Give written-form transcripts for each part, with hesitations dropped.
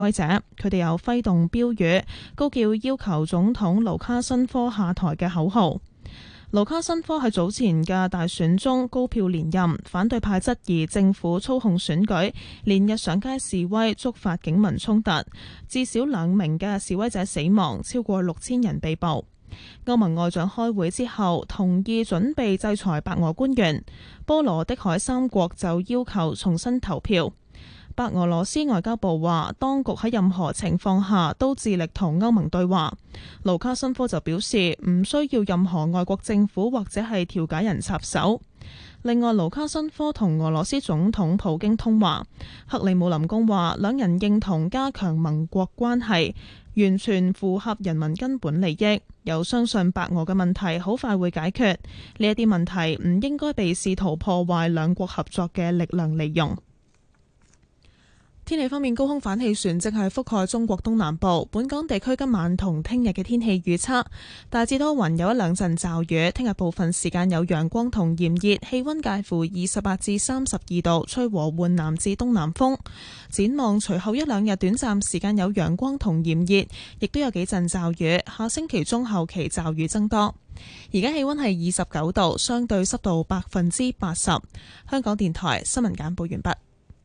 威者，佢哋有揮動標語，高叫要求總統盧卡申科下台嘅口號。盧卡申科喺早前嘅大選中高票連任，反對派質疑政府操控選舉，連日上街示威，觸發警民衝突，至少2名嘅示威者死亡，超過6000人被捕。歐盟外長開會之後同意準備制裁白俄官員，波羅的海3國就要求重新投票。白俄羅斯外交部話，當局喺任何情況下都致力同歐盟對話。盧卡申科就表示，唔需要任何外國政府或者係調解人插手。另外，盧卡申科同俄羅斯總統普京通話，克里姆林宮話兩人認同加強盟國關係，完全符合人民根本利益，又相信白俄嘅問題好快會解決。呢一啲問題唔應該被試圖破壞兩國合作嘅力量利用。天氣方面，高空反氣旋正係覆蓋中國東南部。本港地區今晚同聽日嘅天氣預測大致多雲，有1-2陣驟雨。聽日部分時間有陽光同炎熱，氣溫介乎28至32度，吹和緩南至東南風。展望隨後1-2日短暫時間有陽光同炎熱，亦都有幾陣驟雨。下星期中後期驟雨增多。而家氣溫係29度，相對濕度80%。香港電台新聞簡報完畢。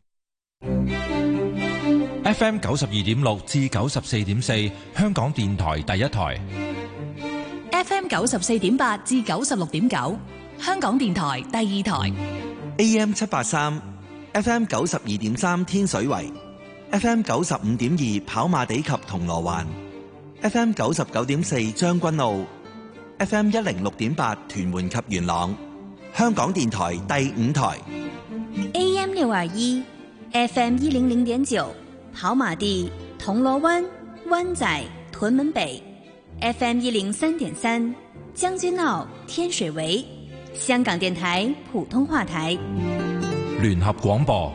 FM 92.6至94.4，香港電台第一台。 FM 94.8至96.9，香港電台第二台。 AM 783 FM 92.3天水圍， FM 95.2跑馬地及銅鑼灣， FM 99.4將軍澳， FM 106.8屯門及元朗，香港電台第五台。 AM 621 FM 100.9跑馬地、銅鑼灣、灣仔、屯門北， FM 103.3將軍澳、天水圍，香港電台普通話台。 聯合廣播。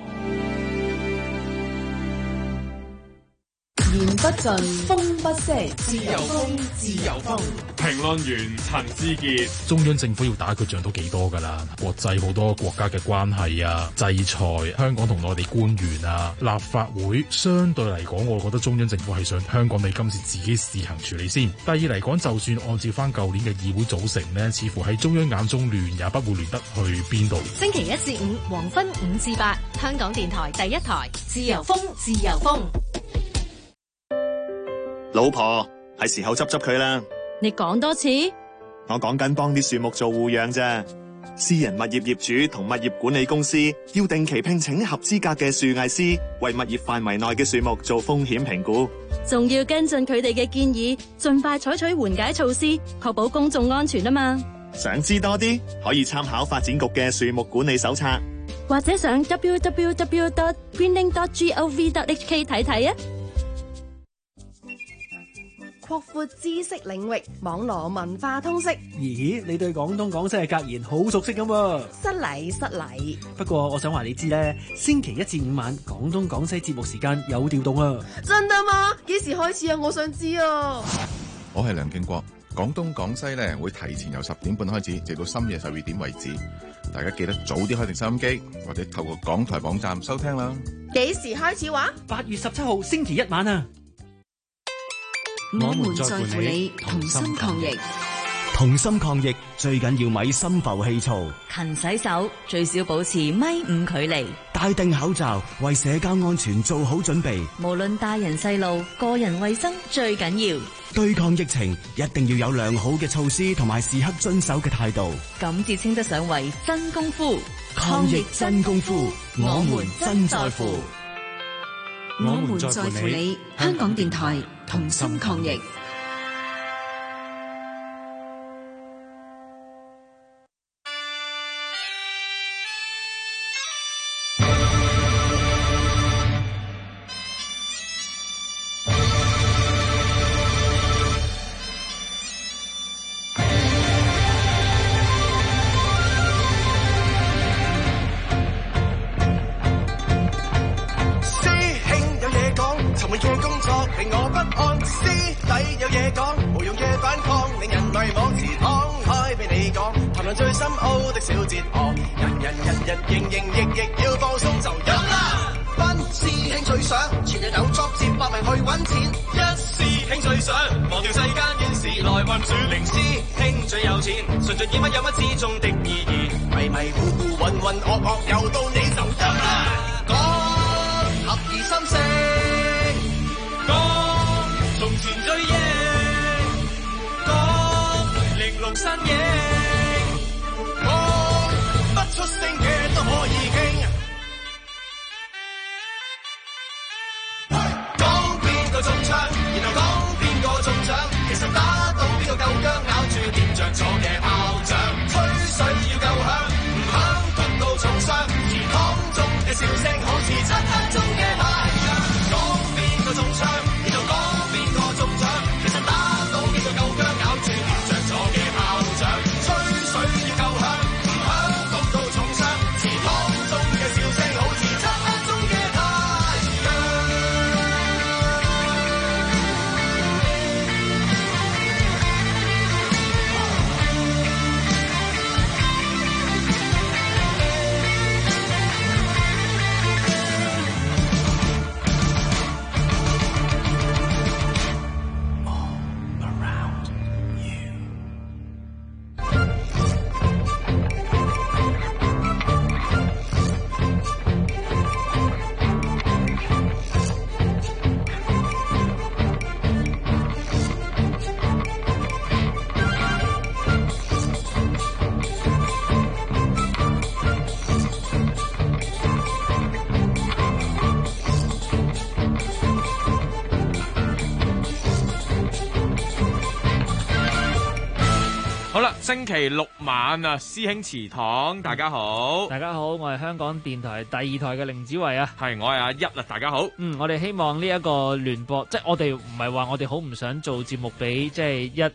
言不盡，風不息，自由風，自由風。 評論員陳志傑： 中央政府要打佢仗都幾多㗎啦？國際好多國家嘅關係啊，制裁香港同內地官員啊，立法會相對嚟講，我覺得中央政府係想香港你今次自己試行處理先。第二嚟講，就算按照翻舊年嘅議會組成呢，似乎喺中央眼中亂也不會亂得去邊度。 星期1至5黃昏5至8，香港電台第一台，自由風，自由風。 老婆，係時候執佢啦。 你講多次。 我講緊幫啲樹木做護養啫。私人物業業主同物業管理公司要定期聘請合資格嘅樹藝師，為物業範圍內嘅樹木做風險評估， 仲要跟進佢哋嘅建議，盡快採取緩解措施，確保公眾安全啊嘛。 想知多啲，可以參考發展局嘅樹木管理手冊， 或者上 www.greening.gov.hk 睇睇啊。 擴闊知識領域，網羅文化通識。 咦，你對廣東廣西嘅格言好熟悉咁喎？ 失禮失禮。 不過我想話你知咧，星期1至5晚廣東廣西節目時間有調動啊！ 真㗎嗎？幾時開始啊？我想知啊！ 我係梁敬國，廣東廣西咧會提前由10點半開始，直到深夜12點為止。大家記得早啲開定收音機，或者透過港台網站收聽啦。 幾時開始話 ？8月17號星期1晚啊！ 我們在乎你，同心抗疫。 同心抗疫最緊要咪心浮氣躁， 勤洗手，最少保持1.5米距離， 戴定口罩，為社交安全做好準備。 無論大人細路，個人衛生最緊要。 對抗疫情一定要有良好嘅措施同埋時刻遵守嘅態度， 咁至稱得上為真功夫。 抗疫真功夫，我們真在乎。 我們在乎你，香港電台同心抗疫。 人人營營役役要放鬆就飲啦，班師兄最想，全日有作戰搏命去揾錢。一師兄最想忘掉世間怨事來運轉，零師兄最有錢，純盡演乜有乜之中的意義，迷迷糊糊渾渾噩噩又到你就得啦。講合二心聲，講從前追憶，講玲瓏身影，講不出聲嘅都可以傾。中槍，然後講邊個中獎，其實打到邊個夠薑，咬住掂着咗嘅炮仗，吹水要夠響，唔響焗到重傷，祠堂中嘅笑聲好似漆黑中嘅太陽。講邊個中槍，然後講邊個中獎，其實打到邊個夠薑，咬住掂着咗嘅炮仗，吹水要夠響，唔響焗到重傷，祠堂中嘅笑聲好似漆黑中嘅太陽。 星期六晚啊，師兄祠堂，大家好， 大家好，我係香港電台第2台嘅凌子維啊， 係我係阿一啊，大家好。 我哋希望呢一個聯播，即係我哋唔係話我哋好唔想做節目俾即係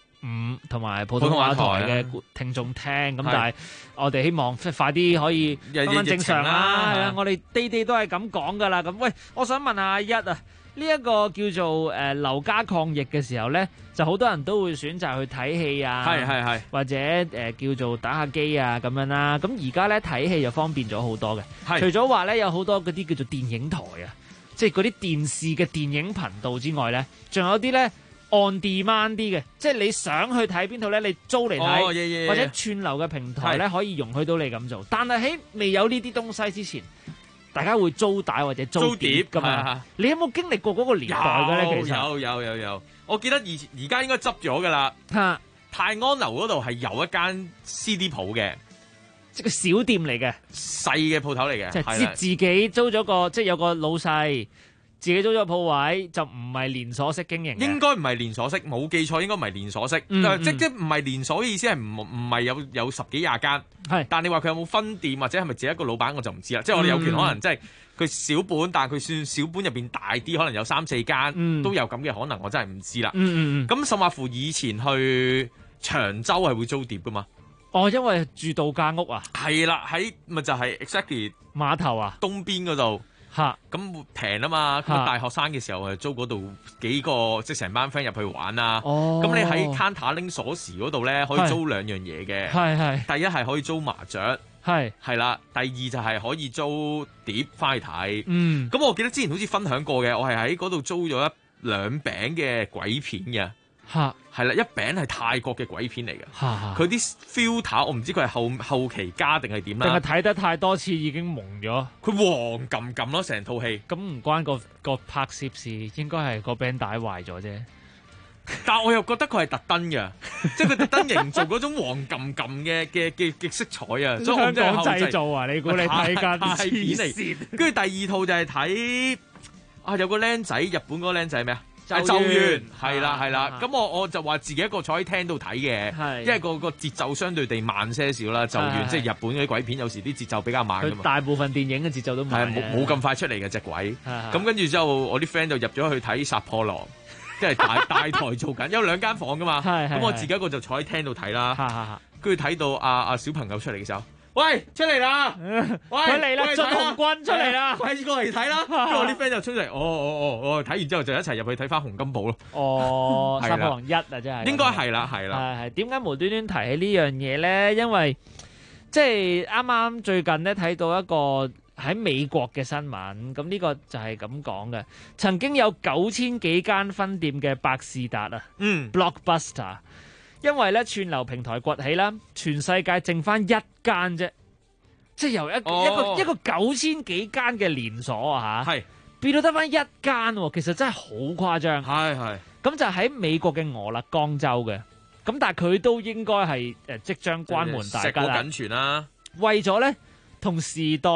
15同埋普通話台嘅聽眾聽，咁但係我哋希望快啲可以翻返正常啦，係啊，我哋地都係咁講噶啦。咁喂，我想問下阿一啊，呢一個叫做留家抗疫嘅時候咧，就好多人都會選擇去睇戲啊， 係或者叫做打下機啊咁樣啦。咁而家咧睇戲就方便咗好多嘅，除咗話咧有好多嗰啲叫做電影台啊，即係嗰啲電視嘅電影頻道之外咧，仲有啲咧on demand 啲嘅，即係你想去睇邊套咧，你租嚟睇，或者串流嘅平台咧可以容許到你咁做。但係喺未有呢啲東西之前，大家會租帶或者租碟㗎嘛？你有冇經歷過嗰個年代嘅咧？其實有，我記得而家應該執咗㗎啦。泰安樓嗰度係有一間 CD 鋪嘅， 即係個小店嚟嘅， 細嘅鋪頭嚟嘅， 即係自己租咗個，即係有個老細自己租咗個鋪位，就唔係連鎖式經營嘅。 應該唔係連鎖式，冇記錯應該唔係連鎖式。即唔係連鎖嘅意思係唔係有10幾廿間。係，但你話佢有冇分店或者係咪自己一個老闆我就唔知啦。即係我哋有權可能即係佢小本，但係佢算小本入邊大啲，可能有3、4間都有咁嘅可能，我真係唔知啦。咁甚或乎以前去長洲係會租碟噶嘛？ 哦，因為住度假屋啊。 係啦，喺咪就係 exactly 碼頭啊， 東邊嗰度。咁平啊嘛，咁大學生嘅時候係租嗰度幾個，即係成班 friend 入去玩啊。咁你喺 counter 拎鎖匙嗰度咧，可以租2樣嘢嘅。第一係可以租麻雀，係啦。第二就係可以租碟翻去睇。咁我記得之前好似分享過嘅，我係喺嗰度租咗2餅嘅鬼片嘅。係啦，一餅係泰國嘅鬼片嚟嘅，佢啲 filter 我唔知佢係後期加定係點啦， 定係睇得太多次已經蒙咗， 佢黃撳撳咯成套戲。 咁唔關個拍攝事，應該係個餅帶壞咗啫。 但我又覺得佢係特登嘅，即係佢特登營造嗰種黃撳撳嘅色彩啊！所以香港製造啊，你估你睇緊泰片嚟？跟住第二套就係睇有個僆仔，日本嗰個僆仔咩啊？咒怨係啦，咁我就話自己一個坐喺廳度睇嘅，因為個節奏相對地慢些少啦。咒怨即係日本嗰啲鬼片，有時啲節奏比較慢㗎嘛。 大部分電影嘅節奏都慢， 冇咁快出嚟嘅隻鬼。咁跟住之後，我啲 friend 就入咗去睇殺破狼，即係大台做緊，有2間房㗎嘛。咁我自己一個就坐喺廳度睇啦。跟住睇到阿小朋友出嚟嘅時候。喂，出嚟啦！ 佢嚟啦，進紅軍出嚟啦， 快啲過嚟睇啦！跟住我啲 friend 就出嚟，睇完之後就一齊入去睇翻洪金寶咯。 殺破狼1啊，真係應該係啦。 係點解無端端提起呢樣嘢咧？因為即係啱啱最近咧睇到一個喺美國嘅新聞，咁呢個就係咁講嘅。曾經有9000幾間分店嘅百事達啊，Blockbuster， 因為咧串流平台崛起啦，全世界剩翻一間啫，即係由一個9000幾間嘅連鎖啊嚇，變到得翻一間喎，其實真係好誇張。係。咁就喺美國嘅俄勒岡州嘅，咁但係佢都應該係即將關門大吉啦。 緊存啦。 為咗咧同時代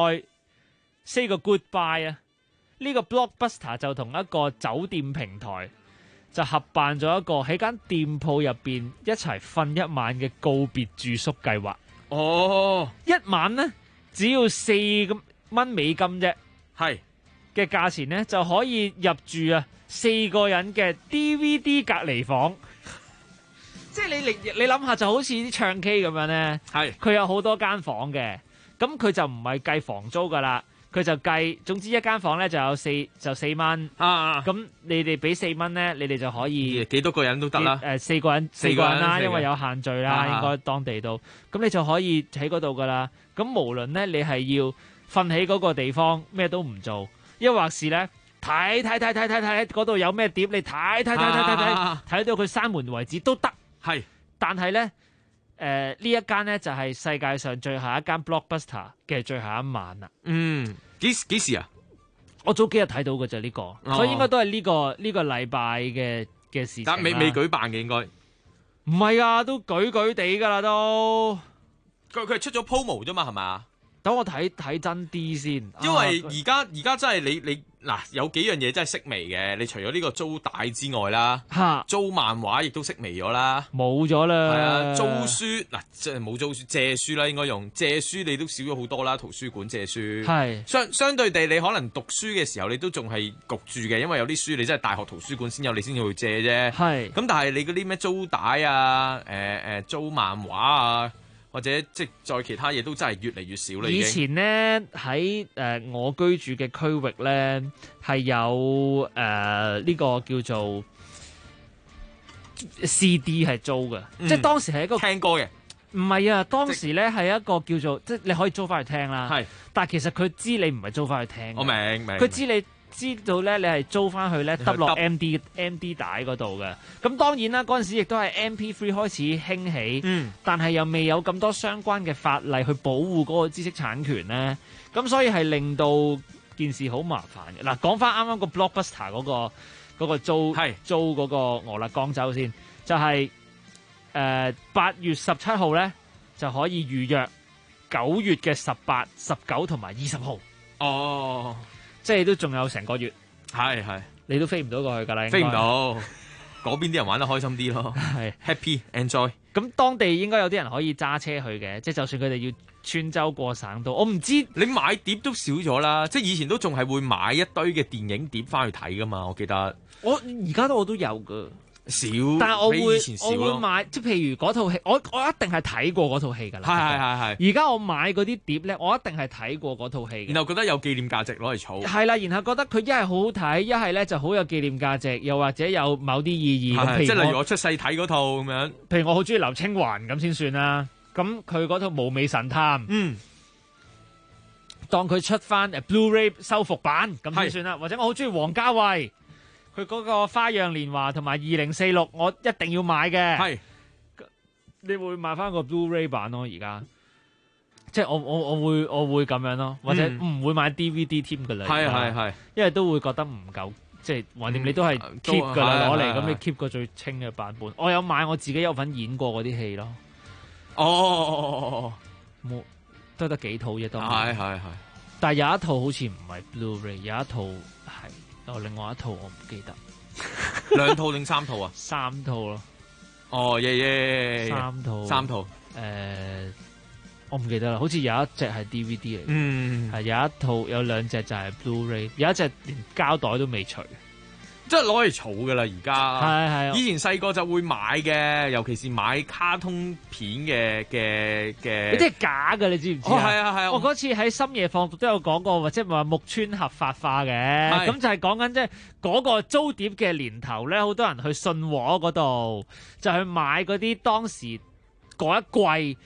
say 個 goodbye 啊，呢個 Blockbuster 就同一個酒店平台就合辦咗一個喺間店鋪入邊一齊瞓一晚嘅告別住宿計劃。 哦， 一晚呢，只要$4美金啫，係嘅價錢呢，就可以入住啊4個人嘅 DVD 隔離房。即係你諗下，就好似啲唱 K 咁樣咧，佢有好多間房嘅，咁佢就唔係計房租噶啦，佢就計，總之一間房咧就有4蚊，咁你哋俾4蚊咧，你哋就可以幾多個人都得啦， 四個人啦，因為有限聚啦，應該當地度，咁你就可以喺嗰度噶啦。咁無論咧你係要瞓喺嗰個地方咩都唔做，抑或是咧睇嗰度有咩碟，你睇到佢閂門為止都得。係，但係咧，呢一間咧就係世界上最後一間 Blockbuster 嘅最後一晚啦。 幾時啊？ 我早幾日睇到嘅就呢個，所以應該都係呢個禮拜嘅事情。 但未舉辦嘅應該， 唔係啊，都舉地噶啦都。 佢係出咗 promo 啫嘛，係咪？ 等我睇真啲先， 因為而家真係你嗱有幾樣嘢真係式微嘅，你除咗呢個租帶之外啦，租漫畫亦都式微咗啦， 冇咗啦。 係啊，租書嗱即係冇租書，借書啦應該用借書，你都少咗好多啦，圖書館借書。係相對地，你可能讀書嘅時候你都仲係焗住嘅，因為有啲書你真係大學圖書館先有，你先至去借啫。係咁，但係你嗰啲咩租帶啊，租漫畫啊。或者即係再其他嘢都真係越嚟越少啦。以前咧喺我居住嘅區域咧係有呢個叫做 CD 係租嘅，即係當時係一個聽歌嘅。 唔係啊，當時咧係一個叫做即係你可以租翻去聽啦。係，但係其實佢知你唔係租翻去聽。我明。佢知你知道咧，你係租翻去咧揼落 MD 帶嗰度嘅。咁當然啦，嗰陣時亦都係 MP3 開始興起，但係又未有咁多相關嘅法例去保護嗰個知識產權咧。咁所以係令到件事好麻煩嘅。嗱，講翻啱啱個 Blockbuster 嗰個租嗰個俄勒岡州先，就係8月17號咧就可以預約9月嘅18、19同埋20號。哦。即係都仲有成個月，係你都飛唔到過去㗎啦， 飛唔到，嗰邊啲人玩得開心啲咯，係 happy enjoy。 咁當地應該有啲人可以揸車去嘅，即係就算佢哋要穿州過省都，我唔知你買碟都少咗啦，即係以前都仲係會買一堆嘅電影碟翻去睇㗎嘛，我記得。 我而家我都有㗎。 少， 但係我會買，即係譬如嗰套戲，我一定係睇過嗰套戲㗎啦。係。而家我買嗰啲碟咧，我一定係睇過嗰套戲。 然後覺得有紀念價值攞嚟儲。 係啦，然後覺得佢一係好好睇，一係咧就好有紀念價值，又或者有某啲意義。譬如即係例如我出世睇嗰套咁樣。 譬如我好中意劉青雲咁先算啦。咁佢嗰套《無尾神探》，當佢出翻Blu-ray 修復版咁先算啦。或者我好中意王家衛。佢嗰個《花樣年華》同埋《2046》，我一定要買嘅。係，你會買翻個 Blu-ray 版咯？而家，即係我會咁樣咯，或者唔會買 DVD 添㗎啦。係，因為都會覺得唔夠，即係橫掂你都係 keep 㗎啦，攞嚟咁你 keep 個最清嘅版本。我有買我自己有份演過嗰啲戲咯。冇得幾套嘢都係，但係有一套好似唔係 Blu-ray， 有一套係。另外一套我唔記得 ，2套定3套啊 ？3套咯。 哦，耶，3套。 我唔記得啦，好似有一隻係 DVD 嚟，係有一套，有2隻就係 Blu-ray， 有一隻連膠袋都未除。 即係攞嚟儲噶啦，而家係以前細個就會買嘅，尤其是買卡通片嘅。 嗰啲係假嘅，你知唔知啊？ 係啊！ 我嗰次喺深夜放毒都有講過，或者話木村合法化嘅，咁就係講緊即係嗰個租碟嘅年頭咧，好多人去信和嗰度就去買嗰啲當時嗰一季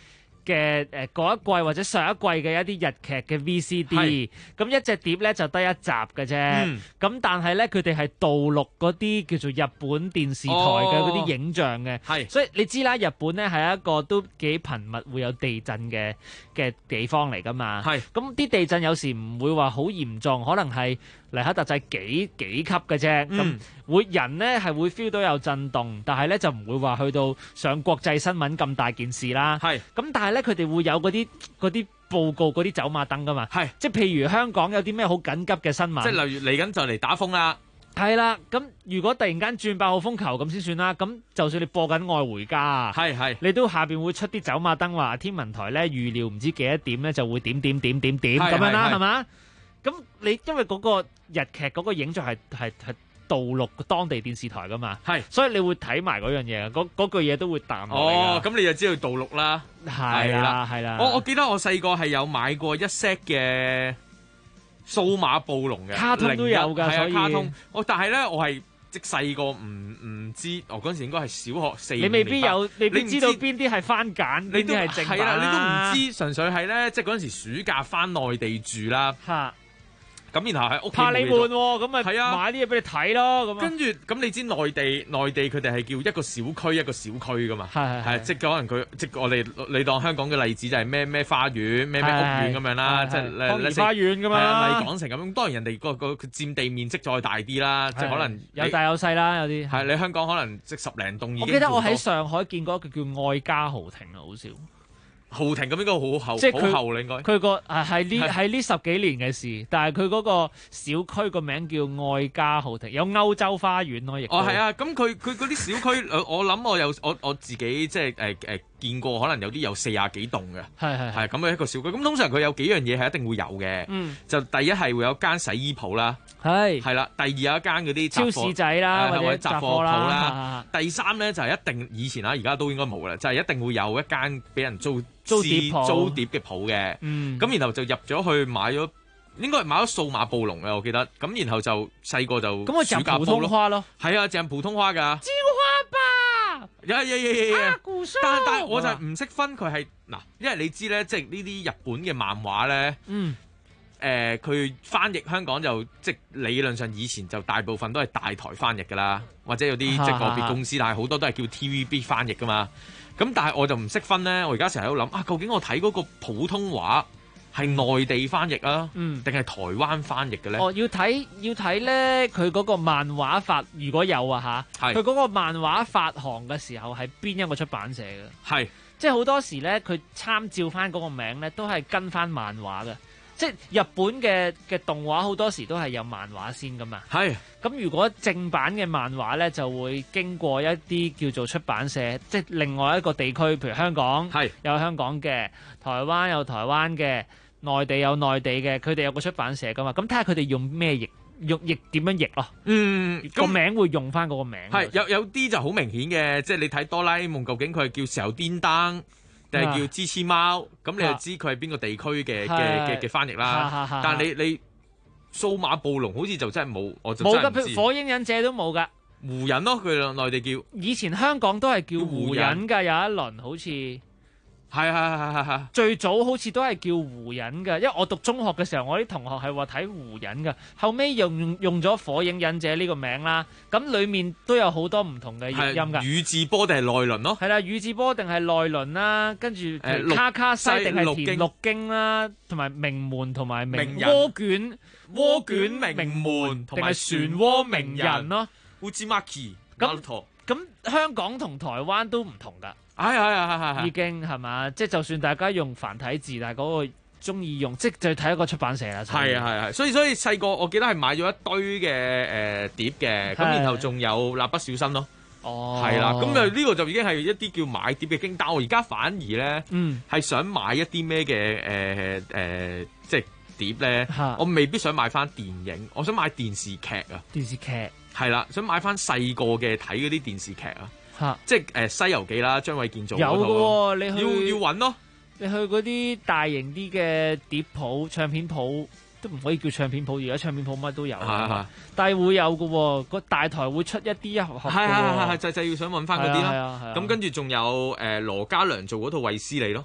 嘅嗰一季或者上一季嘅一啲日劇嘅 VCD，咁一隻碟咧就得一集嘅啫。咁但係咧佢哋係盜錄嗰啲叫做日本電視台嘅嗰啲影像嘅，所以你知啦，日本咧係一個都幾頻密會有地震嘅地方嚟噶嘛。咁啲地震有時唔會話好嚴重，可能係黎克特制幾級嘅啫。咁人咧係會 feel 到有震動，但係咧就唔會話去到上國際新聞咁大件事啦。咁但係咧佢哋會有嗰啲報告嗰啲走馬燈噶嘛。即係譬如香港有啲咩好緊急嘅新聞，即係例如嚟緊就嚟打風啦。 係啦，咁如果突然間轉8號風球咁先算啦。咁就算你播緊愛回家啊，你都下邊會出啲走馬燈話天文台咧預料唔知幾多點咧就會點咁樣啦，係嘛？咁你因為嗰個日劇嗰個影像係盜錄當地電視台噶嘛，所以你會睇埋嗰樣嘢，嗰句嘢都會彈落嚟。 咁你就知道盜錄啦。係啦。我記得我細個係有買過一 set 嘅數碼暴龍嘅卡通都有㗎，所以卡通。但係咧我係即細個唔知，我嗰陣時應該係小學4。 你未必知道邊啲係番簡，邊啲係正版。 係啦，你都唔知，純粹係咧，即係嗰陣時暑假翻內地住啦。咁然後喺屋企怕你悶喎，咁咪買啲嘢俾你睇咯。咁跟住咁你知內地佢哋係叫一個小區一個小區噶嘛，係即係可能即係我哋你當香港嘅例子就係咩花園咩屋苑咁樣啦，即係康怡花園咁嘛， 麗港城咁。當然人哋個佔地面積再大啲啦，即係可能有大有細啦，有啲係你香港可能即10零棟已經。 我記得我喺上海見過一個叫愛家豪庭啊，好少。 豪庭咁應該好厚， 即係好厚啦應該。 佢個係呢10幾年嘅事，但係佢嗰個小區個名叫愛家豪庭，有歐洲花園咯，亦係啊，咁佢嗰啲小區，我諗我自己即係見過，可能有啲有40幾棟嘅，係咁嘅一個小區。咁通常佢有幾樣嘢係一定會有嘅，就第一係會有間洗衣鋪啦，係啦，第二有一間嗰啲超市仔啦，或者雜貨鋪啦，第三咧就係一定以前而家都應該冇啦，就係一定會有一間俾人租碟嘅鋪嘅，咁然後就入咗去買咗，應該係買咗數碼暴龍嘅，我記得。咁然後就細個就咁我就普通話咯， 係啊，淨普通話㗎。 招花吧， 但係我就唔識分佢係嗱，因為你知咧，即係呢啲日本嘅漫畫咧，佢翻譯香港就即係理論上以前就大部分都係大台翻譯㗎啦，或者有啲即係個別公司，但係好多都係叫 TVB 翻譯㗎嘛。咁但係我就唔識分咧，我而家成日喺度諗究竟我睇嗰個普通話係內地翻譯啊，定係台灣翻譯嘅咧？ 要睇咧，佢嗰個漫畫發如果有啊嚇，佢嗰個漫畫發行嘅時候係邊一個出版社嘅？係即係好多時咧，佢參照翻嗰個名咧，都係跟翻漫畫嘅。即係日本嘅動畫好多時都係有漫畫先噶嘛，咁如果正版嘅漫畫咧，就會經過一啲叫做出版社，即係另外一個地區，譬如香港有香港嘅，台灣有台灣嘅，內地有內地嘅，佢哋有個出版社噶嘛，咁睇下佢哋用咩譯點樣譯咯。個名會用翻嗰個名。係有啲就好明顯嘅，即係你睇哆啦 A 夢，究竟佢係叫時候顛燈定係叫支黐貓，咁你就知佢係邊個地區嘅翻譯啦。但係你數碼暴龍好似就真係冇，我就真係唔知。冇㗎， 譬如火影忍者都冇㗎。 湖人咯，佢內地叫。 以前香港都係叫湖人㗎，有一輪好似。 係。 最早好似都係叫湖人㗎，因為我讀中學嘅時候，我啲同學係話睇湖人㗎，後尾用咗火影忍者呢個名啦。咁裡面都有好多唔同嘅譯音㗎。 宇智波定係內輪咯？ 係啦，宇智波定係內輪啦，跟住卡卡西定係田六經啦，同埋名門同埋名渦卷名門定係漩渦鳴人咯。 Uzumaki 咁香港同台灣都唔同㗎。 係已經係嘛？即係就算大家用繁體字，但係嗰個中意用，即係就睇一個出版社啦。 係，所以細個我記得係買咗一堆嘅碟嘅，咁然後仲有蠟筆小新咯。係啦，咁呢個就已經係一啲叫買碟嘅經。但我而家反而咧，係想買一啲咩嘅即係碟咧，我未必想買翻電影，我想買電視劇啊。 電視劇係啦，想買翻細個嘅睇嗰啲電視劇啊。即係《西遊記》啦，張衛健做嗰套。有嘅，你要揾咯。 你去嗰啲大型啲嘅碟鋪、唱片鋪都唔可以叫唱片鋪，而家唱片鋪乜都有。但係會有嘅，個大台會出一啲一盒盒。係，就要想揾翻嗰啲咯。咁跟住仲有羅嘉良做嗰套衛斯理咯。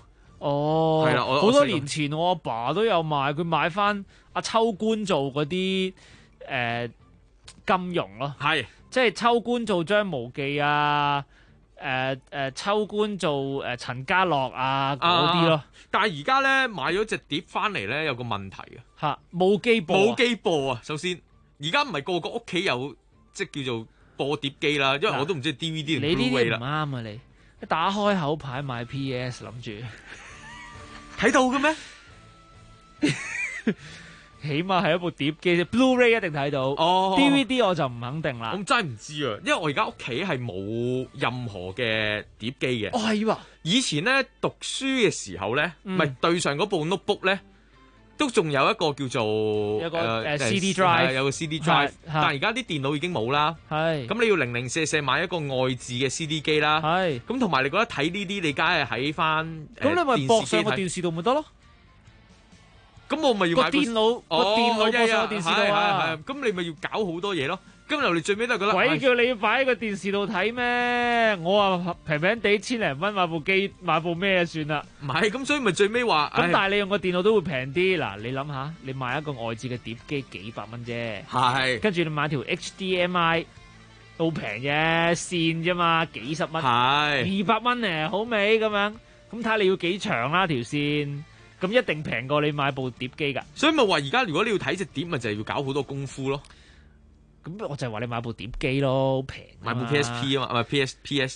哦， 係啦， 好多年前我阿爸都有買，佢買翻阿秋官做嗰啲金庸咯， 係即係秋官做張無忌啊，秋官做陳家樂啊嗰啲咯。 但係而家咧買咗隻碟翻嚟咧，有個問題嚇冇機播啊！首先，而家唔係個個屋企有即係叫做播碟機啦，因為我都唔知 DVD 定 Blu-ray 啦。 你呢啲唔啱啊！你一打開口牌買 PS 諗住睇到嘅咩？ 起碼係一部碟機啫 ，Blu-ray 一定睇到。 哦 ，DVD 我就唔肯定啦。 我真係唔知啊，因為我而家屋企係冇任何嘅碟機嘅。 哦，係喎。 以前咧讀書嘅時候咧，咪對上嗰部 notebook 咧，都仲有一個叫做有個CD drive， 有個 CD drive。但係而家啲電腦已經冇啦。 係。咁你要零零舍舍買一個外置嘅 CD 機啦。 係。 咁同埋你覺得睇呢啲，你梗係喺翻咁你咪駁上個電視度咪得咯？ 咁我咪要買個電腦駁上個電視度啊！ 咁你咪要搞好多嘢咯。咁由你最尾都係覺得鬼叫你要擺喺個電視度睇咩？我話平平地千零蚊買部機買部咩算啦？ 唔係咁，所以咪最尾話咁，但係你用個電腦都會平啲。嗱，你諗下，你買一個外置嘅碟機幾百蚊啫， 係跟住你買條 HDMI 都平啫，線啫嘛，幾十蚊，係200蚊咧，好味咁樣。咁睇下你要幾長啦條線。咁一定平過你買部碟機㗎， 所以咪話而家如果你要睇隻碟，咪就係要搞好多功夫咯。 咁我就係話你買部碟機咯，平買部 PSP 啊嘛，唔係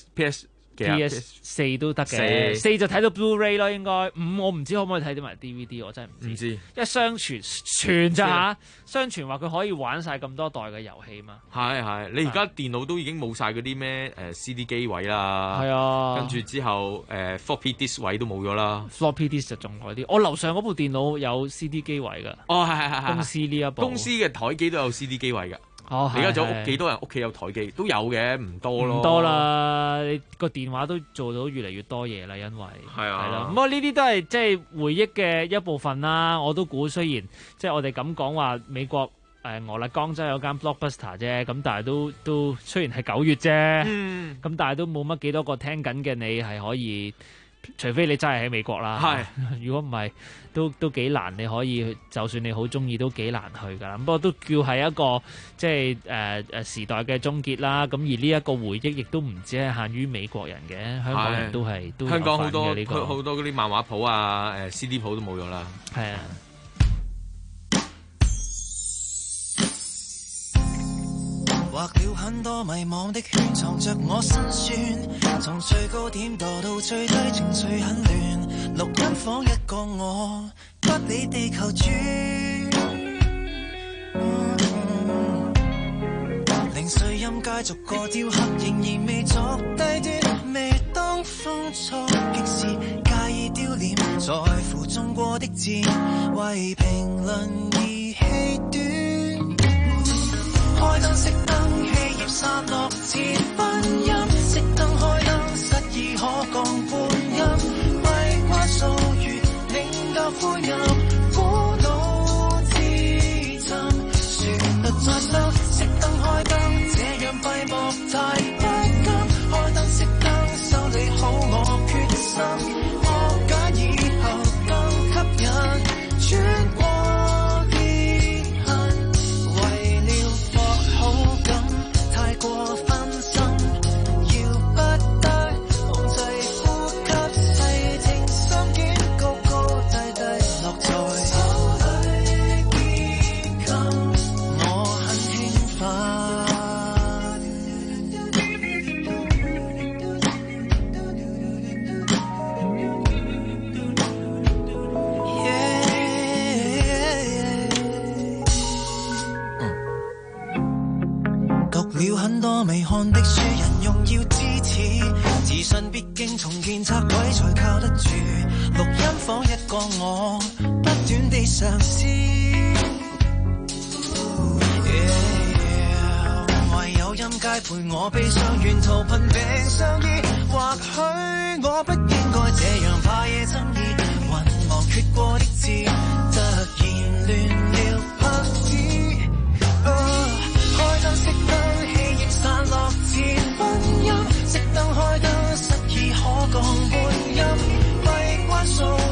PS4 都得嘅，4就睇到 Blu-ray 咯，應該5我唔知可唔可以睇到埋 DVD， 我真係唔知。因為相傳咋嚇，相傳話佢可以玩晒咁多代嘅遊戲嘛。 係，你而家電腦都已經冇晒嗰啲咩CD 機位啦， 係啊， 跟住之後floppy disk 位都冇咗啦。 floppy disk 就仲耐啲，我樓上嗰部電腦有 CD 機位㗎。 哦，係， 公司呢一部公司嘅台機都有 CD 機位㗎。 哦， 你而家仲有幾多人屋企有台機？都有嘅，唔多咯。 唔多啦，你個電話都做到越嚟越多嘢啦，因為係啊， 係啦。咁啊，呢啲都係即係回憶嘅一部分啦。我都估雖然即係我哋咁講話美國俄勒岡州有間 Blockbuster 啫，咁但係都雖然係9月啫，咁但係都冇乜幾多個聽緊嘅你係可以。除非你真係喺美國啦， 係如果唔係都幾難，你可以就算你好中意都幾難去噶。不過都叫係一個即係時代嘅終結啦。咁而呢一個回憶亦都唔止係限於美國人嘅，香港人都係都有份嘅。香港好多嗰啲漫畫鋪啊、CD 鋪都冇咗啦。 係啊。 畫了很多迷惘的圈，藏着我辛酸，從最高點墮到最低，情緒很亂。錄音房一個我，不理地球轉。零碎音階逐個雕刻，仍然未作低端。未當風初極時，介意丟臉，在乎中過的箭，為評論而氣短。開燈熄燈，氣焰散落前分音，熄燈開燈，實已可降半音，閉關數月，領教灰暗，苦惱自尋，旋律再收，熄燈開燈，這樣閉幕太不甘，開燈熄燈，修理好我決心，破解以後更吸引，穿過很多未看的書，人用要支持，自信必經重建拆毀才靠得住。錄音房一個我，不斷地嘗試，唯有音階陪我悲傷，沿途貧病相依。或許我不應該這樣怕惹爭議，渾忘缺過的字，突然亂了拍子。開燈熄燈，散落前分音，熄燈開燈，實已可降半音，閉關數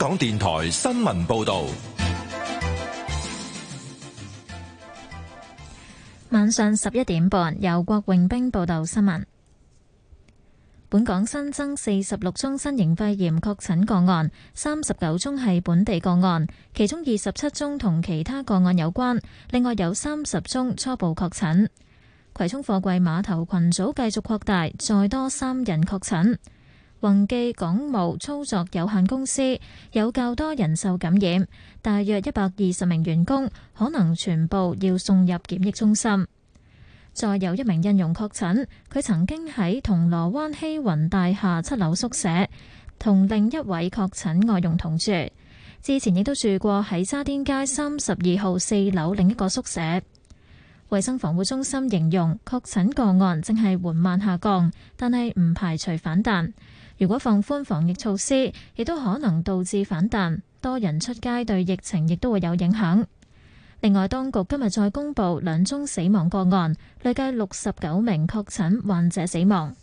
港電台新聞報道。 晚上11點半，由郭榮兵報道新聞。本港新增46宗新型肺炎確診個案，39宗係本地個案，其中27宗同其他個案有關，另外有30宗初步確診。葵涌貨櫃碼頭群組繼續擴大，再多3人確診。宏記港務操作有限公司有較多人受感染，大約120名員工可能全部要送入檢疫中心。再有一名印傭確診，佢曾經喺銅鑼灣希雲大廈7樓宿舍，同另一位確診外傭同住。之前亦都住過喺渣甸街32號4樓另一個宿舍。衛生防護中心形容確診個案正係緩慢下降，但係唔排除反彈。如果放寬防疫措施，亦都可能導致反彈。多人出街對疫情亦都會有影響。另外，當局今日再公布2宗死亡個案，累計69名確診患者死亡。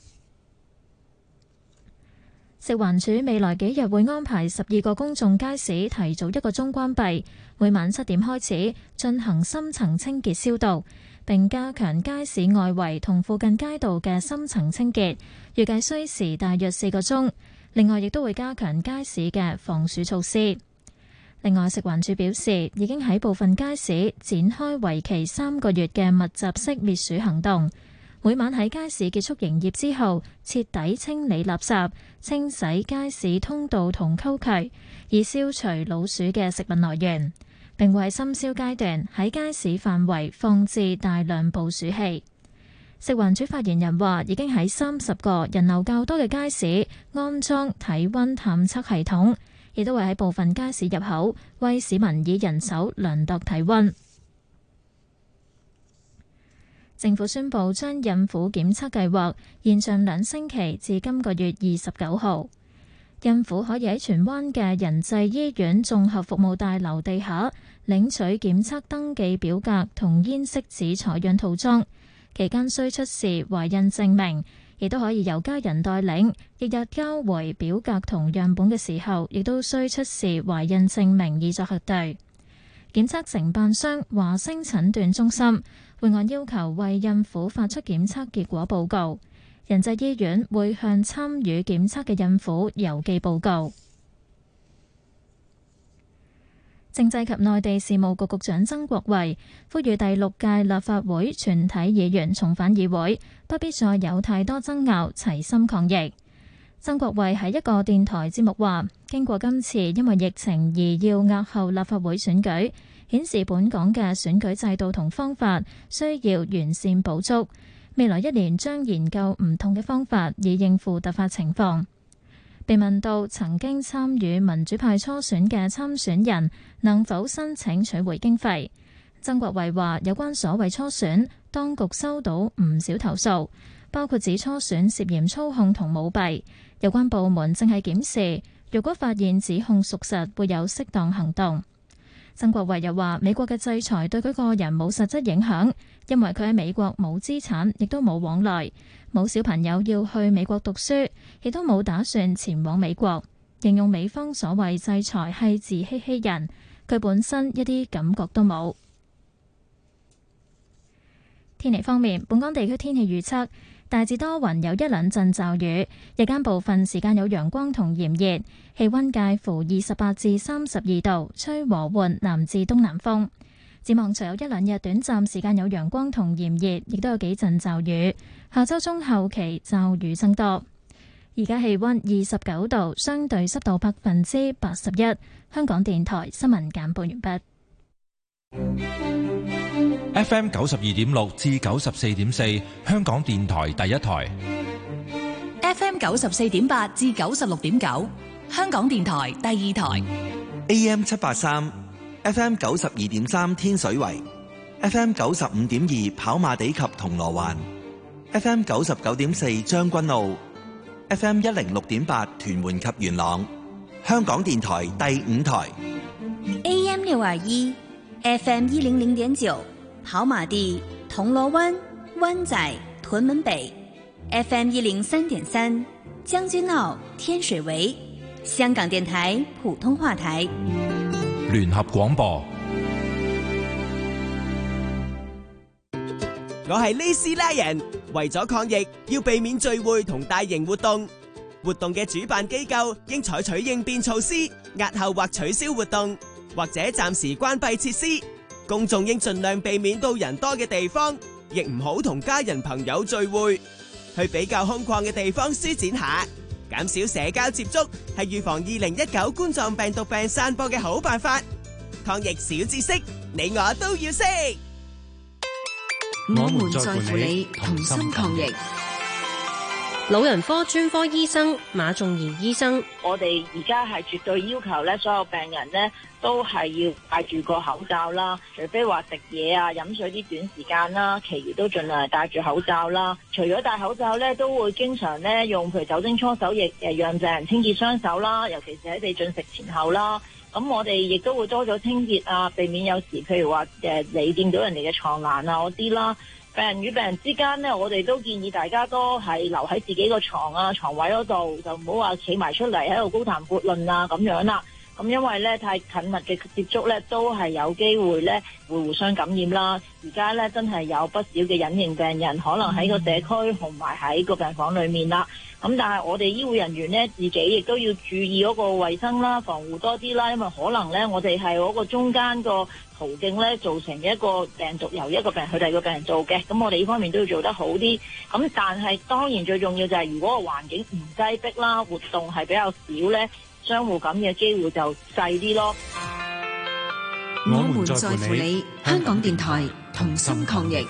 食環署未來幾日會安排12個公眾街市提早1個鐘關閉，每晚7點開始進行深層清潔消毒，並加強街市外圍同附近街道嘅深層清潔，預計需時大約4個鐘。另外，亦都會加強街市嘅防鼠措施。另外，食環署表示，已經喺部分街市展開為期3個月嘅密集式滅鼠行動，每晚喺街市結束營業之後，徹底清理垃圾、清洗街市通道同溝渠，以消除老鼠嘅食物來源。並會喺深宵階段喺街市範圍放置大量捕鼠器。食環署發言人話，已經喺30個人流較多嘅街市安裝體溫探測系統，亦都會喺部分街市入口為市民以人手量度體溫。政府宣布將孕婦檢測計劃延長2星期至今個月29號。孕婦可以喺荃灣嘅仁濟醫院綜合服務大樓地下領取檢測登記表格同咽拭子採樣套裝，期間需出示懷孕證明，亦都可以由家人代領。翌日交回表格同樣本嘅時候，亦都需出示懷孕證明以作核對。檢測承辦商華星診斷中心會按要求為孕婦發出檢測結果報告。仁濟醫院會向參與檢測嘅孕婦郵寄報告。政制及內地事務局局長曾國衛呼籲第6屆立法會全體議員重返議會，不必再有太多爭拗，齊心抗疫。曾國衛喺一個電台節目話，經過今次因為疫情而要押後立法會選舉，顯示本港嘅選舉制度同方法需要完善補足。未來1年將研究唔同嘅方法，以應付突發情況。被問到曾經參與民主派初選嘅參選人能否申請取回經費，曾國衛話：有關所謂初選，當局收到唔少投訴，包括指初選涉嫌操控同舞弊，有關部門正係檢視，如果發現指控屬實，會有適當行動。曾國衛又話：美國嘅制裁對佢個人冇實質影響，因為佢喺美國冇資產，亦都冇往來，冇小朋友要去美國讀書，亦都冇打算前往美國。形容美方所謂制裁係自欺欺人，佢本身一啲感覺都冇。天氣方面，本港地區天氣預測大致多雲，有1兩陣驟雨，日間部分時間有陽光同炎熱，氣溫介乎28至32度，吹和緩南至東南風。展望隨有1兩日短暫時間有陽光同炎熱，亦都有幾陣驟雨。下周中後期驟雨增多。而家氣溫29度，相對濕度81%。香港電台新聞簡報完畢。 FM 92.6至94.4，香港電台第一台。 FM 94.8至96.9，香港電台第二台。 AM 783。FM 92.3天水圍 ，FM 95.2跑馬地及銅鑼灣 ，FM 99.4將軍澳 ，FM 106.8屯門及元朗，香港電台第5台 ，AM 621 ，FM 100.9跑馬地、銅鑼灣、灣仔、屯門北 ，FM 103.3將軍澳、天水圍香港電台普通話台， 聯合廣播。 我係呢斯拉人，為咗抗疫，要避免聚會同大型活動。活動嘅主辦機構應採取應變措施，押後或取消活動，或者暫時關閉設施。公眾應盡量避免到人多嘅地方，亦唔好同家人朋友聚會。去比較空曠嘅地方舒展下，減少社交接觸，係預防2019冠狀病毒病散播嘅好辦法。抗疫小知識，你我都要識。 我們在乎你，同心抗疫。老人科專科醫生馬仲賢醫生， 我哋而家係絕對要求咧，所有病人咧都係要戴住個口罩啦，除非話食嘢啊、飲水啲短時間啦，其餘都盡量係戴住口罩啦。除咗戴口罩咧，都會經常咧用譬如酒精搓手液讓病人清潔雙手啦，尤其是喺你進食前後啦。咁我哋亦都會多咗清潔啊，避免有時譬如話你掂到人哋嘅床欄啊嗰啲啦。病人與病人之間呢，我哋都建議大家都係留喺自己個床位嗰度，就唔好話企埋出嚟喺度高談闊論啊咁樣啦。咁因為咧太緊密嘅接觸咧，都係有機會咧會互相感染啦。而家咧真係有不少嘅隱形病人，可能喺個社區同埋喺個病房裏面啦。咁但係我哋醫護人員咧，自己亦都要注意嗰個衛生啦，防護多啲啦。因為可能咧，我哋係嗰個中間個途徑咧，造成一個病毒由一個病人去第二個病人做嘅。咁我哋呢方面都要做得好啲。咁但係當然最重要就係，如果個環境唔擠迫啦，活動係比較少咧，相互感染嘅機會就細啲咯。 我們在乎你，香港電台同心抗疫。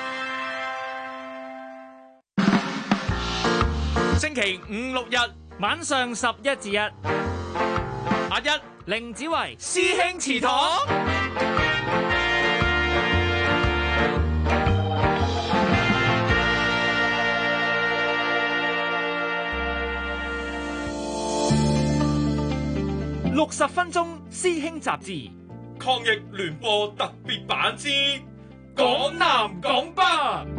星期五六日晚上11至1， 阿一凌子維師兄祠堂。 60分鐘師兄雜誌抗疫聯播特別版之港南港北。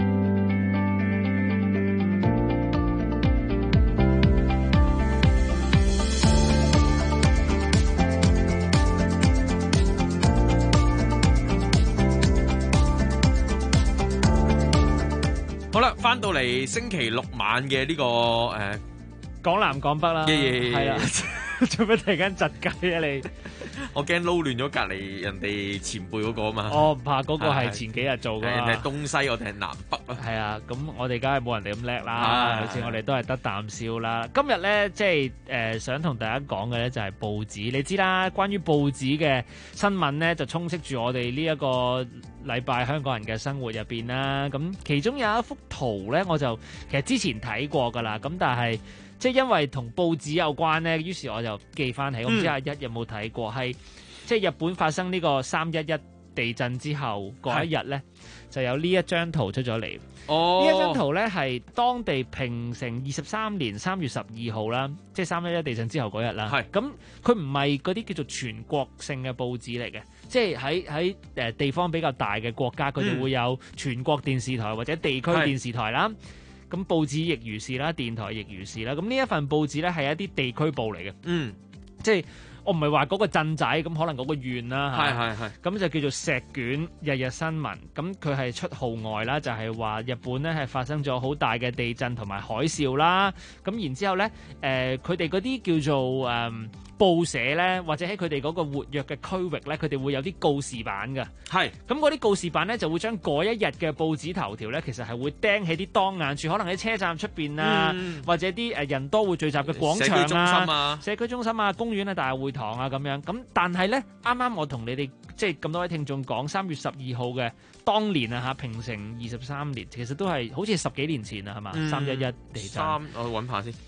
好啦，翻到嚟星期六晚嘅呢個港南港北啦，係啦，做咩突然間窒雞啊你？ 我驚撈亂咗隔離人哋前輩嗰個啊嘛。 我唔怕，嗰個係前幾日做嘅。 人哋係東西，我哋係南北啊。 係啊，咁我哋梗係冇人哋咁叻啦，好似我哋都係得啖笑啦。今日咧，即係想同大家講嘅咧就係報紙。你知啦，關於報紙嘅新聞咧，就充斥住我哋呢一個禮拜香港人嘅生活入邊啦。咁其中有一幅圖咧，我就其實之前睇過㗎啦。咁但係即係因為同報紙有關咧，於是我就記翻起。我唔知阿一有冇睇過，係即係日本發生呢個311地震之後嗰一日咧，就有呢一張圖出咗嚟。呢一張圖咧係當地平成23年3月12號啦，即係311地震之後嗰日啦。咁佢唔係嗰啲叫做全國性嘅報紙嚟嘅，即係喺地方比較大嘅國家，佢哋會有全國電視台或者地區電視台啦。咁報紙亦如是啦，電台亦如是啦。咁呢一份報紙咧係一啲地區報嚟嘅，即係我唔係話嗰個鎮仔，咁可能嗰個縣啦，咁就叫做石卷日日新聞。咁佢係出號外啦，就係話日本咧係發生咗好大嘅地震同埋海嘯啦。咁然之後咧，佢哋嗰啲叫做報社咧，或者喺佢哋嗰個活躍嘅區域咧，佢哋會有啲告示板㗎。咁嗰啲告示板咧就會將嗰一日嘅報紙頭條咧，其實係會釘喺啲當眼處，可能喺車站出邊啊，或者啲人多會聚集嘅廣場啊、社區中心啊、公園啊、大會堂啊咁樣。咁但係咧，啱啱我同你哋即係咁多位聽眾講3月12號嘅當年啊平成23年，其實都係好似10幾年前啊，係嘛？311地震。 我揾下先。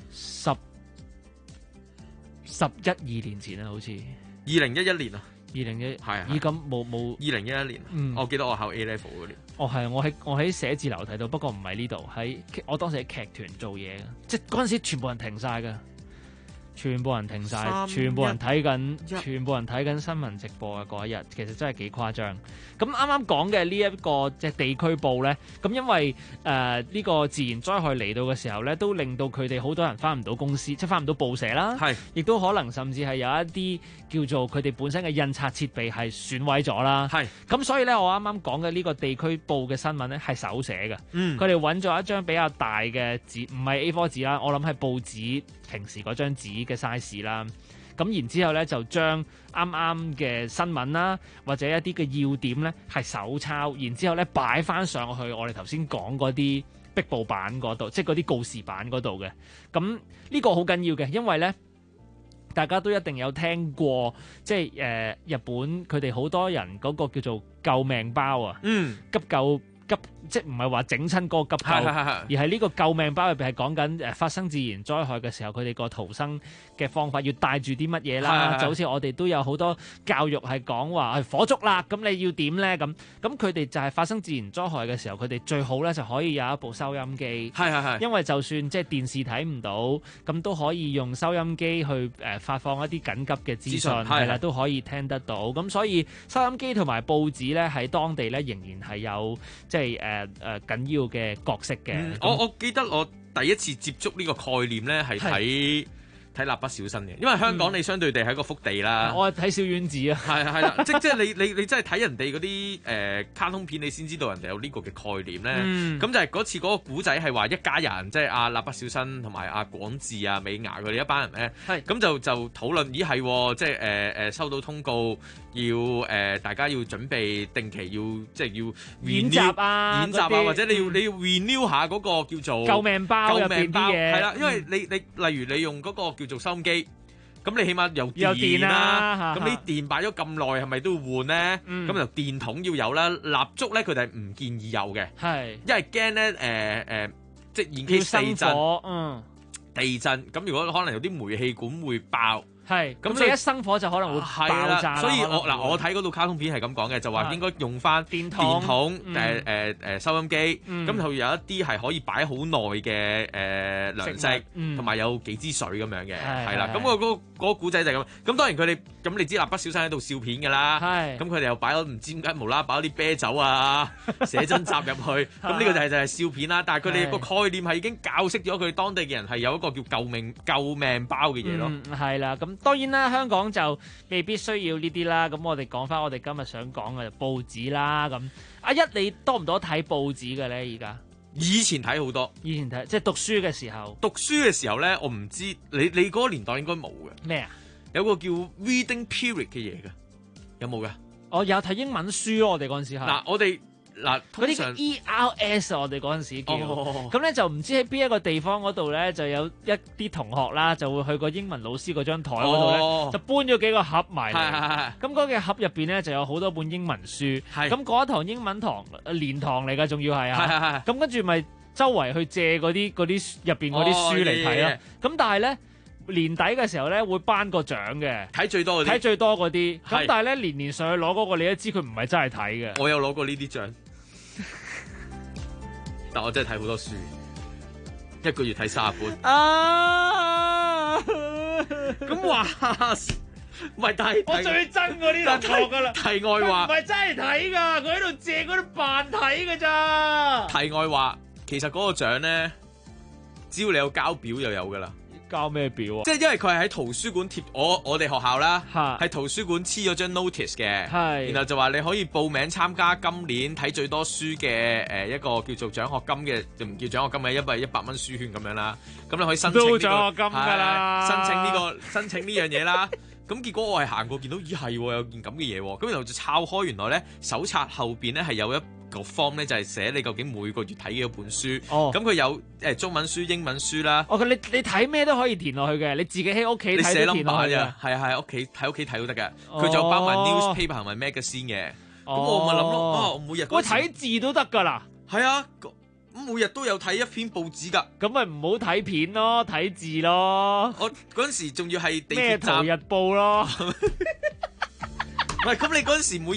11-12年前啊，好似 2011年啊 ，2011 係咁冇 2011年，我記得我考 A level 嗰年。 係我喺寫字樓睇到，不過唔係呢度，我當時喺劇團做嘢嘅，即係嗰陣時全部人停晒㗎， 全部人停晒，全部人睇緊新聞直播嘅嗰一日，其實真係幾誇張。咁啱啱講嘅呢一個即係地區報咧，咁因為呢個自然災害嚟到嘅時候咧，都令到佢哋好多人翻唔到公司，即係翻唔到報社啦，亦都可能甚至係有一啲叫做佢哋本身嘅印刷設備係損毀咗啦。咁所以咧，我啱啱講嘅呢個地區報嘅新聞咧係手寫嘅，佢哋揾咗一張比較大嘅紙，唔係 A4 紙啦，我諗係報紙平時嗰張紙嘅 size 啦。咁然之後咧，就將啱啱嘅新聞啦，或者一啲嘅要點咧，係手抄，然之後咧擺翻上去我哋頭先講嗰啲壁報版嗰度，即係嗰啲告示版嗰度嘅。咁呢個好緊要嘅，因為咧大家都一定有聽過，即係日本佢哋好多人嗰個叫做救命包啊，急救。即係唔係話整親嗰個急救，而係呢個救命包入邊係講緊發生自然災害嘅時候，佢哋個逃生嘅方法要帶住啲乜嘢啦。就好似我哋都有好多教育係講話火燭啦，咁你要點咧？咁佢哋就係發生自然災害嘅時候，佢哋最好咧就可以有一部收音機，因為就算即係電視睇唔到，咁都可以用收音機去發放一啲緊急嘅資訊，係啦，都可以聽得到。咁所以收音機同埋報紙咧喺當地咧仍然係有即係緊要嘅角色嘅。 我記得我第一次接觸呢個概念咧係睇蠟筆小新嘅，因為香港你相對地係一個福地啦。 我係睇小丸子啊， 係啦，即係你真係睇人哋嗰啲卡通片，你先知道人哋有呢個嘅概念咧。咁就係嗰次嗰個古仔係話一家人，即係阿蠟筆小新同埋阿廣治啊、美牙佢哋一班人咧，咁就討論，咦係即係收到通告要大家要準備定期要即係要演習啊， 或者你要 renew 下嗰個叫做救命包入邊啲嘢， 係啦，因為你例如你用嗰個叫做收音機，咁你起碼有電啦，咁你電擺咗咁耐，係咪都要換咧？咁就電筒要有啦，蠟燭咧佢哋係唔建議有嘅，因為驚咧即係燃氣地震，咁如果可能有啲煤氣管會爆。 咁你一生火就可能會爆炸。 所以我睇嗰套卡通片係咁講嘅，就話應該用翻電筒、收音機，咁就有一啲係可以擺好耐嘅糧食，同埋有幾支水咁樣嘅，係啦。咁嗰個古仔就係咁。咁當然佢哋咁你知蠟筆小新喺度笑片㗎啦，咁佢哋又擺咗唔知點解無啦啦擺咗啲啤酒啊、寫真集入去，咁呢個就係笑片啦。但係佢哋個概念係已經教識咗佢哋當地嘅人係有一個叫救命包嘅嘢咯。 係啦，咁。當然啦，香港就未必需要呢啲啦。咁我哋講翻我哋今日想講嘅報紙啦。咁阿一，你多唔多睇報紙嘅咧？而家以前睇好多， 以前睇即係讀書嘅時候。 讀書嘅時候咧，我唔知你嗰個年代應該冇嘅。 咩啊？ 有個叫 reading period 嘅嘢嘅，有冇嘅？ 我有睇英文書咯。我哋嗰陣時係我哋。嗰啲 ERS 我哋嗰陣時叫，咁咧就唔知喺邊一個地方嗰度咧，就有一啲同學啦，就會去個英文老師嗰張台嗰度咧，就搬咗幾個盒埋嚟。咁嗰個盒入邊咧就有好多本英文書。咁嗰一堂英文堂連堂嚟㗎，仲要係啊。咁跟住咪周圍去借嗰啲入邊嗰啲書嚟睇咯。咁但係咧年底嘅時候咧會頒個獎嘅， 睇最多嗰啲。咁但係咧年上去攞嗰個，你都知佢唔係真係睇嘅。 我有攞過呢啲獎。但我真係睇好多書，一個月睇30本。咁話唔係但係我最憎嗰啲同學噶啦。 題外話， 唔係真係睇噶，佢喺度借嗰啲扮睇噶咋。 題外話，其實嗰個獎咧，只要你有交表就有噶啦。 交咩表啊？ 即係因為佢係喺圖書館貼，我哋學校啦，係圖書館黐咗張 notice 嘅，然後就話你可以報名參加今年睇最多書嘅一個叫做獎學金嘅，就唔叫獎學金嘅，因為100蚊書券咁樣啦。咁你可以申請呢個獎學金㗎啦， 申請呢樣嘢啦。咁結果我係行過見到，咦係有件咁嘅嘢喎，咁然後就抄開，原來咧手冊後邊咧係有一個 form 咧，就係寫你究竟每個月睇幾多本書。咁佢有中文書、英文書啦。 你睇咩都可以填落去嘅，你自己喺屋企睇都填落去嘅。 係喺屋企睇都得嘅。佢仲有包埋 newspaper 同埋 magazine 嘅。咁我咪諗咯，我每日我睇字都得㗎啦。 係啊。咁每日都有睇一篇報紙㗎， 咁咪唔好睇片咯，睇字咯。 我嗰陣時仲要係地鐵站咩圖日報咯。 唔係，咁你嗰陣時每日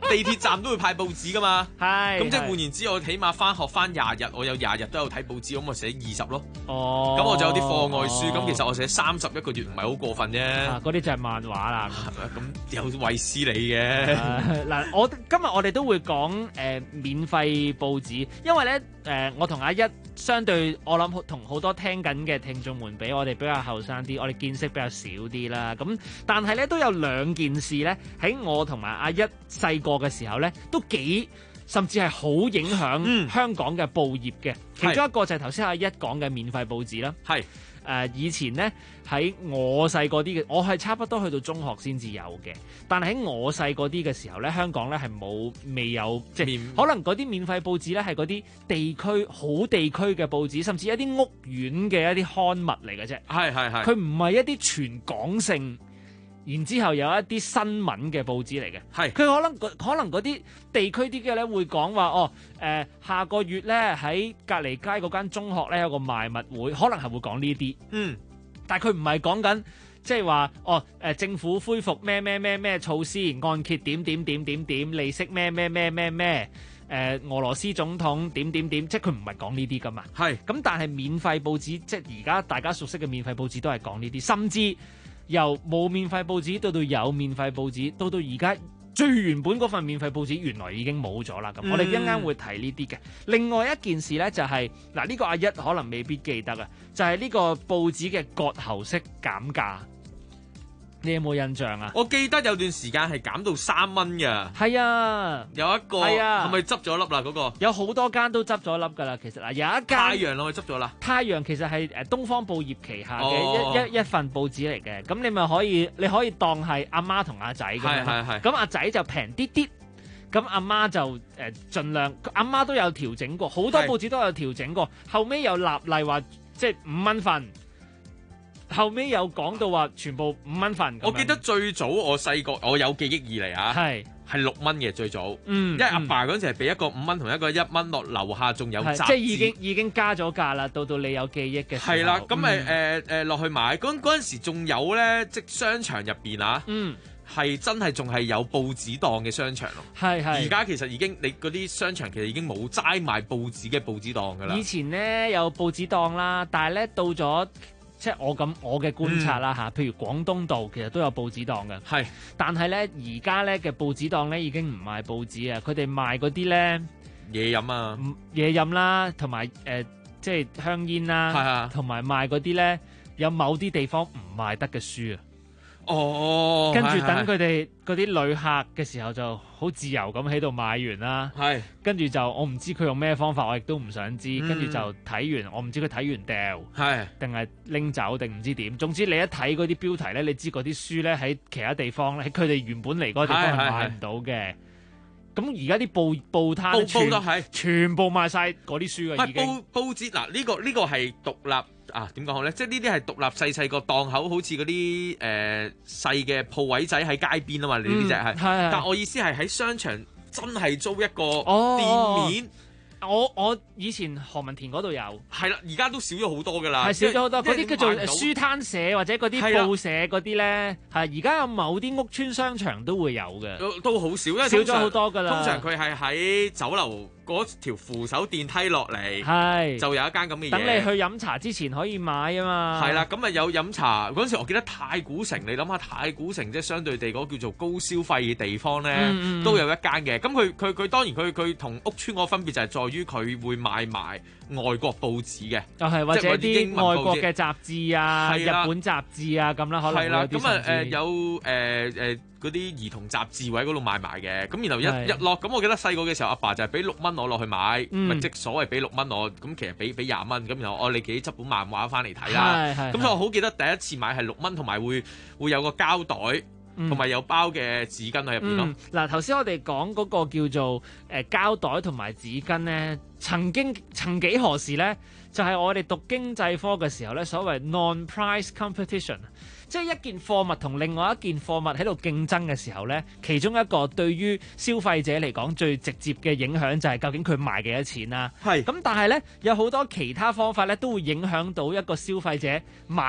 地鐵站都會派報紙噶嘛。 係。 咁即係換言之，我起碼翻學翻20日，我有20日都有睇報紙，咁我寫20咯。 哦。 咁我就有啲課外書，咁其實我寫31個月唔係好過分啫。 嗰啲就係漫畫啦。 咁有衛斯理嘅。 嗱，今日我哋都會講免費報紙，因為咧我同阿一相對，我諗同好多聽緊嘅聽眾們比，我哋比較後生啲，我哋見識比較少啲啦。咁但係咧都有兩件事咧，喺我同埋阿一細個嘅時候咧，都甚至係好影響香港嘅報業嘅。其中一個就係頭先阿一講嘅免費報紙啦。 係。 以前咧喺我細個啲嘅，我係差不多去到中學先至有嘅。但係喺我細個啲嘅時候咧，香港咧係未有，即係可能嗰啲免費報紙咧係嗰啲地區好地區嘅報紙，甚至一啲屋苑嘅一啲刊物嚟嘅啫。 係。 佢唔係一啲全港性，然之後有一啲新聞嘅報紙嚟嘅。係。佢可能嗰啲地區啲嘅咧會講話下個月咧喺隔離街嗰間中學咧有個賣物會，可能係會講呢啲。但係佢唔係講緊即係話政府恢復咩措施，按揭點，利息咩，俄羅斯總統點，即係佢唔係講呢啲噶嘛。係。咁但係免費報紙，即係而家大家熟悉嘅免費報紙都係講呢啲，甚至由冇免費報紙到有免費報紙，到而家最原本嗰份免費報紙原來已經冇咗啦。咁我哋一陣間會提呢啲嘅。另外一件事呢，就係呢個阿一可能未必記得啊，就係呢個報紙嘅割喉式減價。你有冇印象啊？ 我記得有段時間係減到3蚊嘅。 係啊， 有一個係咪執咗粒啦？嗰個有好多間都執咗粒噶啦。其實有一間太陽咯，佢執咗啦。 太陽其實係東方報業旗下嘅一份報紙嚟嘅。咁你可以當係阿媽同阿仔咁樣。係。咁阿仔就平啲，咁阿媽就盡量，阿媽都有調整過，好多報紙都有調整過。後尾有立例話，即係5蚊份。後尾有講到話全部5蚊份。 我記得最早我細個，我有記憶以嚟啊，係6蚊嘅最早。因為阿爸嗰陣時係俾一個5蚊同一個1蚊落，樓下仲有雜誌， 即係已經加咗價啦。到你有記憶嘅時候。 係啦，咁咪落去買。嗰陣時仲有咧，即商場入邊啊，係真係仲係有報紙檔嘅商場咯。係。而家其實已經你嗰啲商場其實已經冇齋賣報紙嘅報紙檔㗎啦。 以前咧有報紙檔啦，但係咧到咗。即係我嘅觀察啦嚇，譬如廣東道其實都有報紙檔嘅，係。但係咧而家咧嘅報紙檔咧已經唔賣報紙啊，佢哋賣嗰啲咧嘢飲啊， 嘢飲啦，同埋即係香煙啦，係啊，同埋賣嗰啲咧有某啲地方唔賣得嘅書啊。跟住等佢哋嗰啲旅客嘅時候就好自由咁喺度買完啦。係。跟住就我唔知佢用咩方法，我亦都唔想知。跟住就睇完，我唔知佢睇完掉，係定係拎走定唔知點。總之你一睇嗰啲標題咧，你知嗰啲書咧喺其他地方咧，喺佢哋原本嚟嗰個地方係買唔到嘅。咁而家啲報攤全部賣晒嗰啲書嘅已經。 報紙嗱呢個係獨立。點講好咧？即係呢啲係獨立細個檔口，好似嗰啲細嘅鋪位仔喺街邊啊嘛。你呢啲就係，但我意思係喺商場真係租一個店面。 我以前何文田嗰度有， 係啦，而家都少咗好多噶啦， 係少咗好多。嗰啲叫做書攤社或者嗰啲報社嗰啲咧，係而家有某啲屋邨商場都會有嘅， 都好少，因為少咗好多噶啦。 通常佢係喺酒樓嗰條扶手電梯落嚟，係就有一間咁嘅嘢。 等你去飲茶之前可以買啊嘛。 係啦，咁啊有飲茶嗰陣時，我記得太古城，你諗下太古城即係相對地嗰叫做高消費嘅地方咧，都有一間嘅。咁佢當然佢同屋邨個分別就係在於佢會買埋外國報紙嘅， 就係或者啲外國嘅雜誌啊、日本雜誌啊咁啦，可能會有啲甚至有嗰啲兒童雜誌位嗰度買埋嘅。咁然後一落，咁我記得細個嘅時候，阿爸就係俾6蚊我落去買，咪即所謂俾6蚊我，咁其實俾20蚊，咁然後你自己執本漫畫翻嚟睇啦。咁所以我好記得第一次買係6蚊，同埋會有個膠袋。同埋有包嘅紙巾喺入邊咯。 嗱，頭先我哋講嗰個叫做膠袋同埋紙巾咧，曾幾何時咧，就係我哋讀經濟科嘅時候咧，所謂 non-price competition， 即係一件貨物同另外一件貨物喺度競爭嘅時候咧，其中一個對於消費者嚟講最直接嘅影響就係究竟佢賣幾多錢啦。係。咁但係咧有好多其他方法咧都會影響到一個消費者買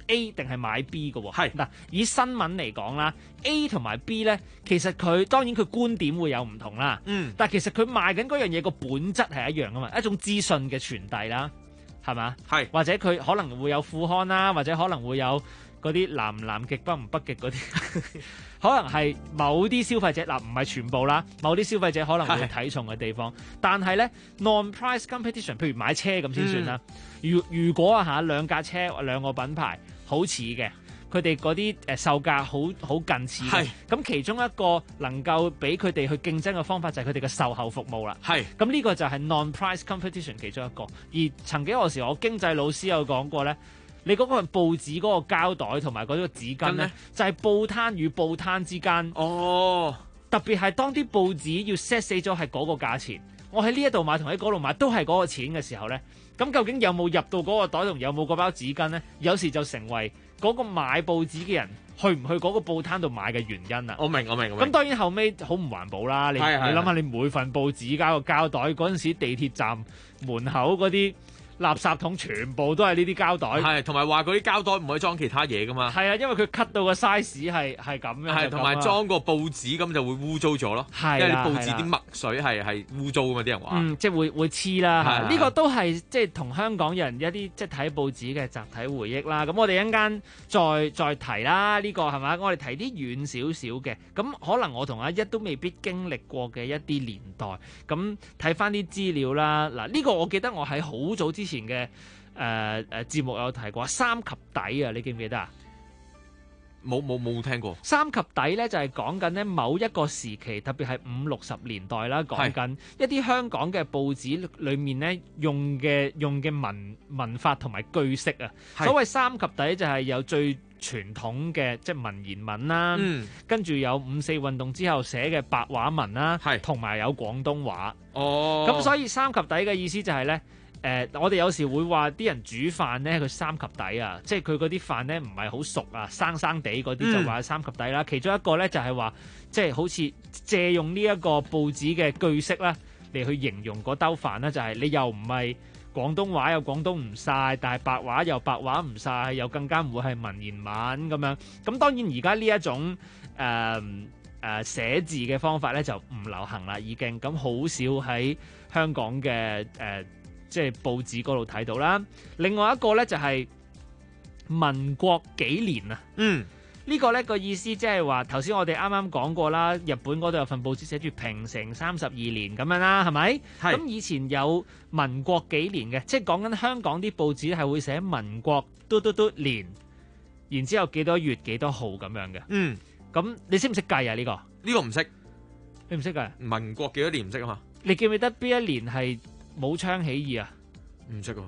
A 定係買 B 嘅喎。係嗱，以新聞嚟講啦 ，A 同埋 B 咧，其實佢當然佢觀點會有唔同啦。但係其實佢賣緊嗰樣嘢個本質係一樣噶嘛，一種資訊嘅傳遞啦，係嘛？係或者佢可能會有副刊啦，或者可能會有嗰啲南極北唔北極嗰啲，可能係某啲消費者唔係全部啦，某啲消費者可能會睇重嘅地方。但係咧 non-price competition， 譬如買車咁先算啦。如果兩架車兩個品牌好似嘅，佢哋嗰啲售價好近似嘅，咁其中一個能夠俾佢哋去競爭嘅方法就係佢哋嘅售後服務啦。咁呢個就係 non-price competition 其中一個。而曾幾何時我經濟老師有講過咧，你嗰個報紙嗰個膠袋同埋嗰個紙巾咧，就係報攤與報攤之間。特別係當啲報紙要 set 死咗係嗰個價錢，我喺呢一度買同喺嗰度買都係嗰個錢嘅時候咧，咁究竟有冇入到嗰個袋同有冇嗰包紙巾咧？有時就成為嗰個買報紙嘅人去唔去嗰個報攤度買嘅原因啊！我明。咁當然後尾好唔環保啦！你諗下，你每份報紙加個膠袋，嗰陣時地鐵站門口嗰啲垃圾桶全部都係呢啲膠袋， 係同埋話嗰啲膠袋唔可以裝其他嘢噶嘛。係啊，因為佢 cut 到個 size 係咁樣。係同埋裝個報紙咁就會污糟咗咯。係因為報紙啲墨水係污糟噶嘛，啲人話。即係會黐啦。呢個都係即係同香港人一啲即係睇報紙嘅集體回憶啦。咁我哋一陣間再提啦。呢個係咪？我哋提啲遠少少嘅。咁可能我同阿一都未必經歷過嘅一啲年代。咁睇翻啲資料啦。嗱，呢個我記得我喺好早之前嘅節目有提過三級底啊，你記唔記得啊？ 冇聽過。三級底咧就係講緊咧某一個時期，特別係50、60年代啦，講緊一啲香港嘅報紙裏面咧用嘅文法同埋句式啊。所謂三級底就係有最傳統嘅即係文言文啦，跟住有5·4運動之後寫嘅白話文啦，同埋有廣東話。咁所以三級底嘅意思就係咧。我哋有時會話啲人煮飯咧，佢三級底啊，即係佢嗰啲飯咧唔係好熟啊，生生地嗰啲就話三級底啦。其中一個咧就係話，即係好似借用呢一個報紙嘅句式啦，嚟去形容嗰兜飯啦，就係你又唔係廣東話又廣東唔晒，但係白話又白話唔晒，又更加唔會係文言文咁樣。咁當然而家呢一種寫字嘅方法咧就唔流行啦，已經咁好少喺香港嘅即係報紙嗰度睇到啦。另外一個咧就係民國幾年啊。呢個咧個意思即係話頭先我哋啱啱講過啦，日本嗰度有份報紙寫住平成32年咁樣啦，係咪？咁以前有民國幾年嘅，即係講緊香港啲報紙係會寫民國年，然之後幾多月幾多號咁樣嘅。咁你識唔識計啊？呢個唔識， 你唔識計？ 民國幾多年唔識啊嘛？ 你記唔記得邊一年係武昌起義啊？ 唔識喎。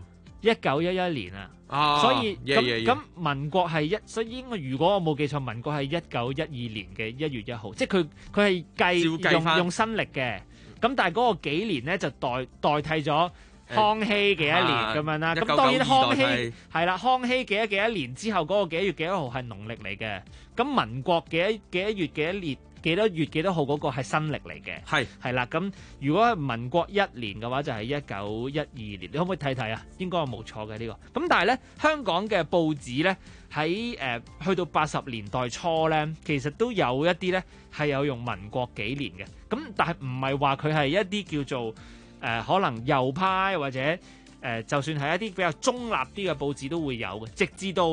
1911年啊，所以咁民國係所以應該如果我冇記錯，民國係1912年嘅1月1號，即係佢係用新歷嘅。咁但係嗰個幾年咧就代替咗康熙幾多年咁樣啦。咁當然康熙係啦，康熙幾多年之後嗰個幾月幾多號係農曆嚟嘅。咁民國幾多月幾多年？幾多月幾多號嗰個係新歷嚟嘅，係啦。咁如果係民國1年嘅話，就係1912年。你可唔可以睇睇啊？應該係冇錯嘅呢個。咁但係咧，香港嘅報紙咧喺去到80年代初咧，其實都有一啲咧係有用民國幾年嘅。咁但係唔係話佢係一啲叫做可能右派或者就算係一啲比較中立啲嘅報紙都會有嘅，直至到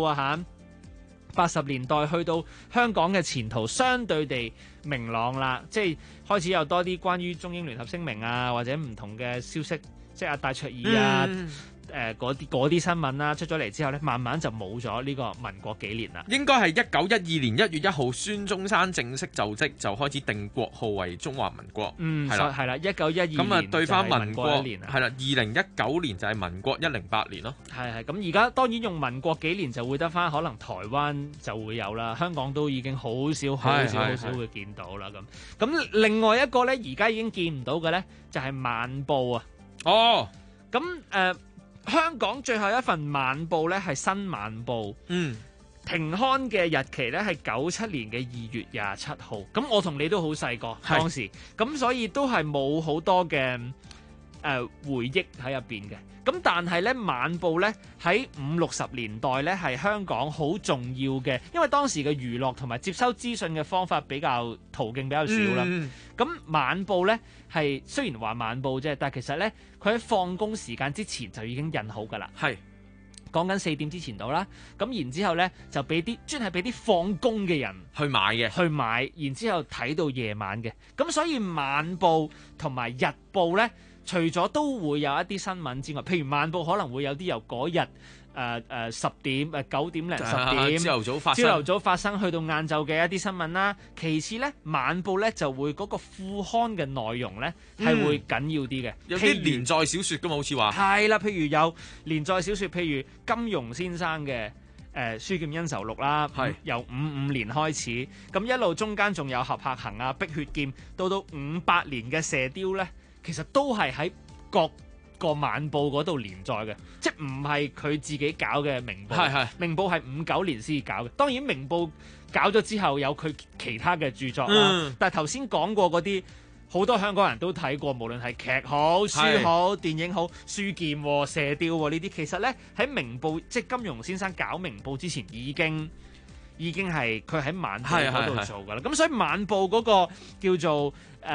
80年代去到香港嘅前途相對地明朗啦，即係開始有多啲關於中英聯合聲明啊，或者唔同嘅消息，即係阿戴卓爾啊，嗰啲新聞啦出咗嚟之後咧，慢慢就冇咗呢個民國幾年啦。 應該係1912年1月1號，孫中山正式就職，就開始定國號為中華民國。 係啦，1912年咁啊， 對翻民國一年係啦，2019年就係民國108年咯。係咁而家當然用民國幾年就會得翻，可能台灣就會有啦，香港都已經好少會見到啦。咁另外一個咧，而家已經見唔到嘅咧，就係晚報啊。咁香港最後一份晚報咧係新晚報，停刊嘅日期咧係97年嘅2月27號。咁我同你都好細個當時，咁所以都係冇好多嘅回憶喺入邊嘅。咁但係咧晚報咧喺50-60年代咧係香港好重要嘅，因為當時嘅娛樂同埋接收資訊嘅方法途徑比較少啦。咁晚報咧係雖然話晚報啫，但係其實咧佢喺放工時間之前就已經印好㗎啦。 係講緊4點之前到啦。咁然之後咧就專係俾啲放工嘅人去買嘅， 然之後睇到夜晚嘅。咁所以晚報同埋日報咧，除咗都會有一啲新聞之外，譬如晚報可能會有啲由嗰日10點9點零10點朝頭早發生去到晏晝嘅一啲新聞啦。其次咧晚報咧就會嗰個副刊嘅內容咧係會緊要啲嘅， 有啲連載小説㗎嘛，好似話係啦，譬如有連載小説，譬如金庸先生嘅書劍恩仇錄啦，由55年開始，咁一路中間仲有俠客行啊、碧血劍，到58年嘅射雕咧，其實都係喺各個晚報嗰度連載嘅，即係唔係佢自己搞嘅明報。明報係59年先搞嘅。當然明報搞咗之後有佢其他嘅著作啦。但係頭先講過嗰啲，好多香港人都睇過，無論係劇好、書好、電影好，書劍、射雕呢啲，其實咧喺明報，即係金庸先生搞明報之前已經係佢喺晚報嗰度做㗎啦。咁所以晚報嗰個叫做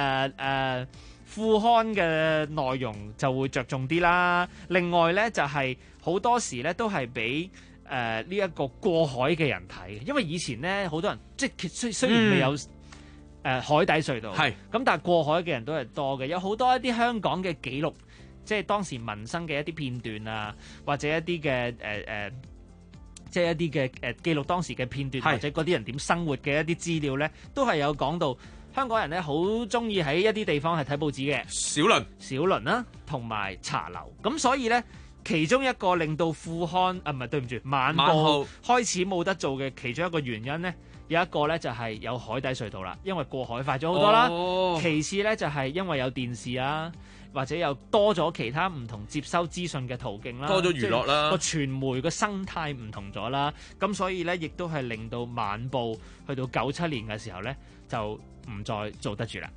副刊嘅內容就會着重啲啦。另外咧就係好多時咧都係俾呢一個過海嘅人睇嘅，因為以前咧好多人即係雖然未有海底隧道，咁但係過海嘅人都係多嘅，有好多一啲香港嘅記錄，即係當時民生嘅一啲片段啊，或者一啲嘅即係一啲嘅記錄當時嘅片段，或者嗰啲人點生活嘅一啲資料咧，都係有講到。香港人咧好中意喺一啲地方係睇報紙嘅，小輪啦，同埋茶樓。咁所以咧，其中一個令到副刊晚報開始冇得做嘅其中一個原因咧，有一個咧就係有海底隧道啦，因為過海快咗好多啦。其次咧就係因為有電視啊，或者有多咗其他唔同接收資訊嘅途徑啦， 多咗娛樂啦， 個傳媒個生態唔同咗啦。咁所以咧，亦都係令到晚報去到97年嘅時候咧，就唔再做得住啦。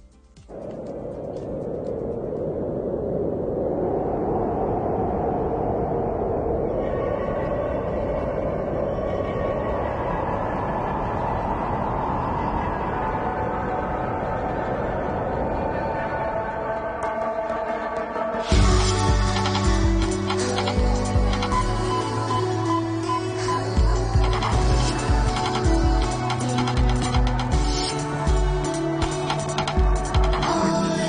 愛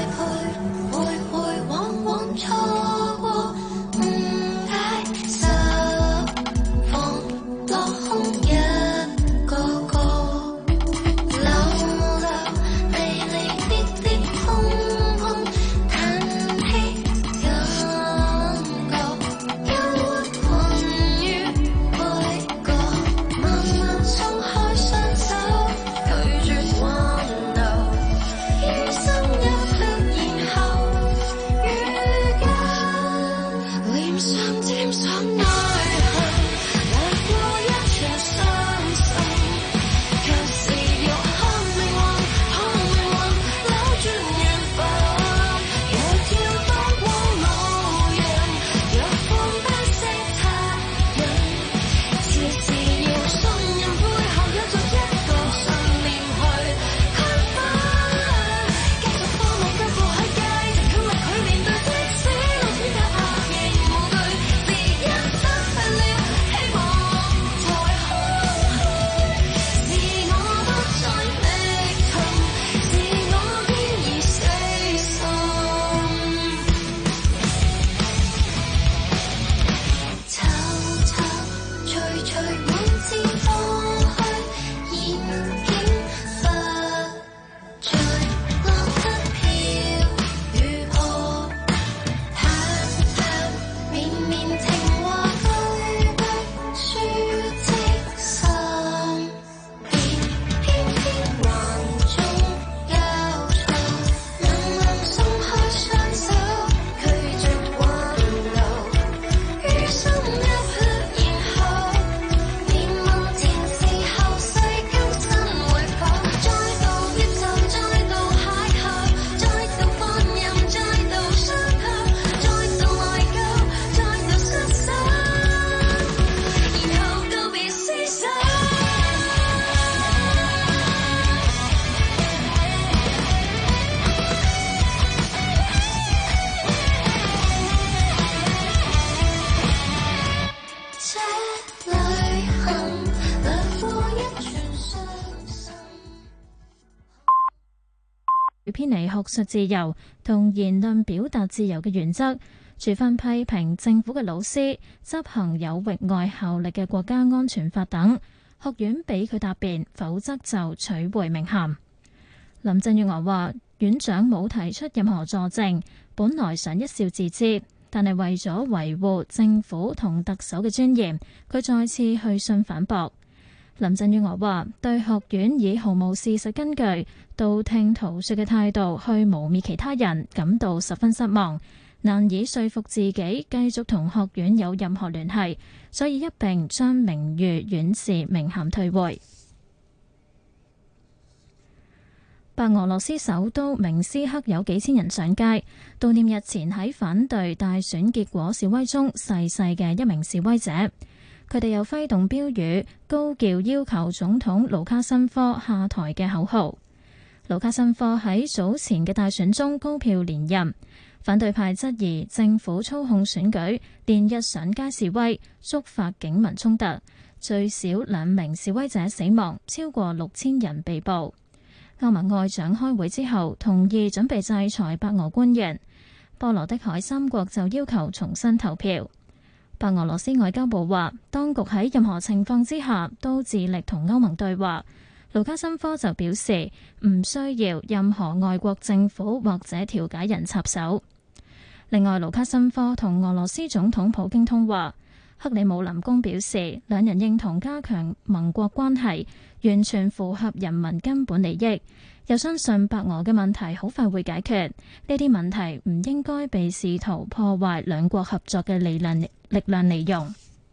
偏離學術自由同言論表達自由嘅原則，處分批評政府嘅老師執行有域外效力嘅國家安全法等。學院俾佢答辯，否則就取回名銜。林鄭月娥話：院長冇提出任何助證，本來想一笑置之，但係為咗維護政府同特首嘅尊嚴，佢再次去信反駁。林鄭月娥話：對學院以毫無事實根據、道聽途說嘅態度去誣衊其他人，感到十分失望，難以說服自己繼續同學院有任何聯繫，所以一併將名譽院士名銜退回。白俄羅斯首都明斯克有幾千人上街悼念日前喺反對大選結果示威中逝世嘅一名示威者。佢哋又揮動標語，高叫要求總統盧卡申科下台嘅口號。盧卡申科喺早前嘅大選中高票連任，反對派質疑政府操控選舉，連日上街示威，觸發警民衝突，最少2名示威者死亡，超過6000人被捕。歐盟外長開會之後同意準備制裁白俄官員，波羅的海3國就要求重新投票。白俄羅斯外交部話，當局喺任何情況之下都致力同歐盟對話。盧卡申科就表示唔需要任何外國政府或者調解人插手。另外，盧卡申科同俄羅斯總統普京通話。克里姆林宮表示，兩人認同加強盟國關係，完全符合人民根本利益，又相信白俄嘅問題好快會解決。呢啲問題唔應該被試圖破壞兩國合作嘅力量利用。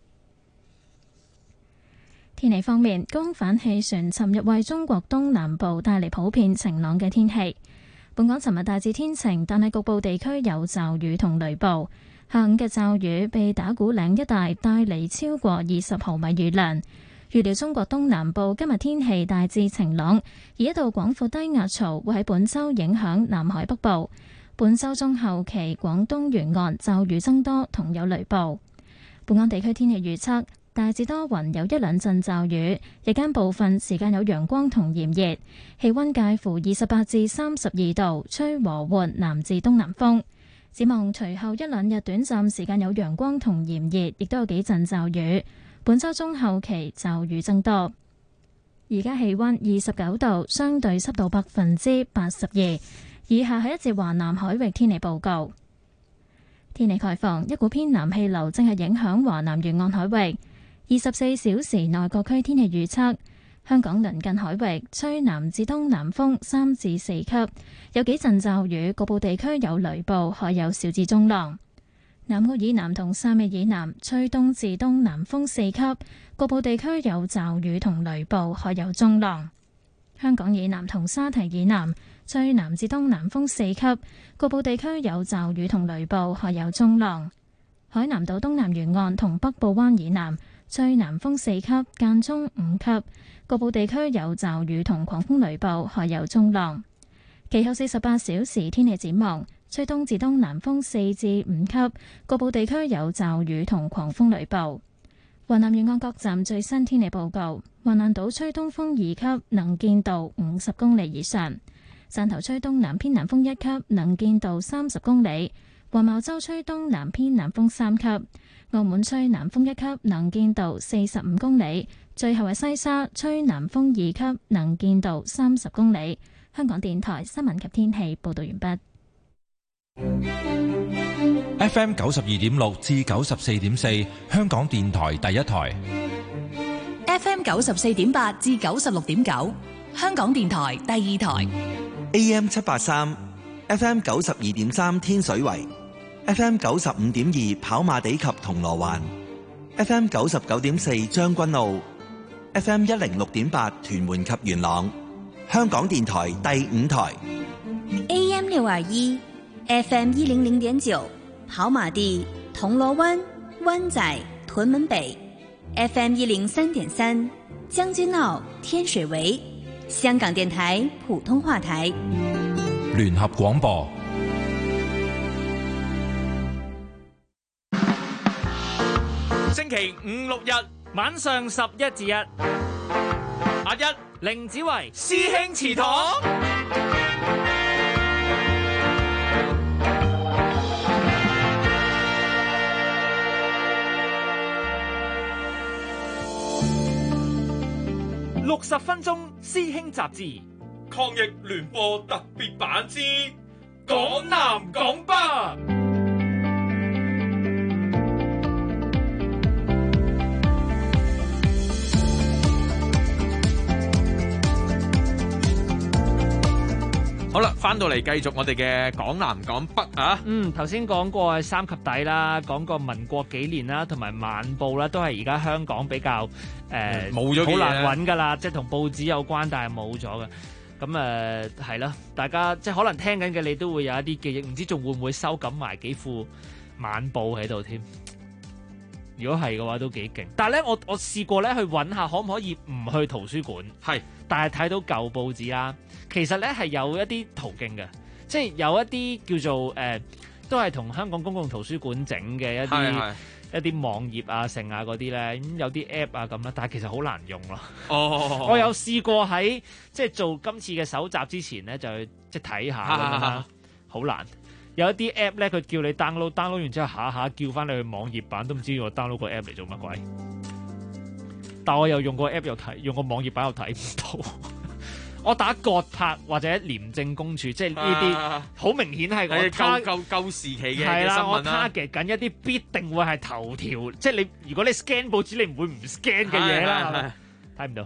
天氣方面，高空反氣旋尋日為中國東南部帶嚟普遍晴朗嘅天氣。本港尋日大致天晴，但係局部地區有驟雨同雷暴。下午嘅驟雨被打鼓嶺一帶帶嚟超過20毫米雨量。預料中國東南部今日天氣大致晴朗，而一道廣闊低壓槽會喺本週影響南海北部。本週中後期廣東沿岸驟雨增多同有雷暴。本港地區天氣預測大致多雲，有一兩陣驟雨，日間部分時間有陽光同炎熱，氣溫介乎28至32度，吹和緩南至東南風。展望隨後一兩日短暫時間有陽光同炎熱，亦都有幾陣驟雨。本週中後期驟雨增多。而家氣溫29度，相對濕度82%。以下係一節華南海域天氣報告。天氣概況，一股偏南氣流正係影響華南沿岸海域。24小時內各區天氣預測。香港鄰近海域吹南至東南風3至4級，有幾陣驟雨，局部地區有雷暴，海有小至中浪。南澳以南同汕尾以南吹東至東南風4級，局部地區有驟雨同雷暴，海有中浪。香港以南同沙堤以南吹南至東南風4級，局部地區有驟雨同雷暴，海有中浪。海南島東南沿岸同北部灣以南吹南風4級，間中5級。局部地區有驟雨同狂風雷暴，海有中浪。其後48小時天氣展望，吹東至東南風4至5級，局部地區有驟雨同狂風雷暴。華南沿岸各站最新天氣報告：橫瀾島吹東風2級，能見度50公里以上；汕頭吹東南偏南風1級，能見度30公里；黃茅洲吹東南偏南風3級；澳門吹南風1級，能見度45公里。最後係西沙吹南風2級，能見度30公里。香港電台新聞及天氣報道完畢。FM 92.6至94.4，香港電台第一台。 FM 94.8至96.9，香港電台第二台。 AM 783 ，FM 92.3天水圍，FM 95.2跑馬地及銅鑼灣，FM 99.4將軍澳，FM 106.8屯門及元朗。香港電台第五台。 AM 621，FM 100.9跑馬地、銅鑼灣、灣仔、屯門北。FM 103.3將軍澳、天水圍。香港電台普通話台。 聯合廣播。 星期五六日晚上11至1， 阿一凌子維師兄祠堂。 60分鐘師兄雜誌抗疫聯播特別版之港南港北。 好啦，翻到嚟繼續我哋嘅港南港北啊。 頭先講過係三及第啦，講過民國幾年啦，同埋晚報啦，都係而家香港比較冇咗嘅嘢， 好難揾噶啦，即係同報紙有關，但係冇咗嘅。咁係啦，大家即係可能聽緊嘅你都會有一啲記憶，唔知仲會唔會收緊埋幾副晚報喺度添？如果係嘅話都幾勁。但係咧，我試過咧去揾下可唔可以唔去圖書館， 係，但係睇到舊報紙啦。其實咧係有一啲途徑嘅，即係有一啲叫做都係同香港公共圖書館整嘅一啲網頁啊、成啊嗰啲咧，咁有啲 app 啊咁啦，但係其實好難用咯。我有試過喺即係做今次嘅搜集之前咧，就去即係睇下咁樣啦，好難。有一啲 app 咧，佢叫你 download 完之後下叫翻你去網頁版，都唔知我 download 個 app 嚟做乜鬼。但我又用個 app 又睇，用個網頁版又睇唔到。我打國拍或者廉政公署，即係呢啲好明顯係我舊時期嘅新係啦，我聞啦。 target 緊一啲必定會係頭條，即係你如果你 scan 報紙，你唔會唔 scan 嘅嘢啦，睇唔到。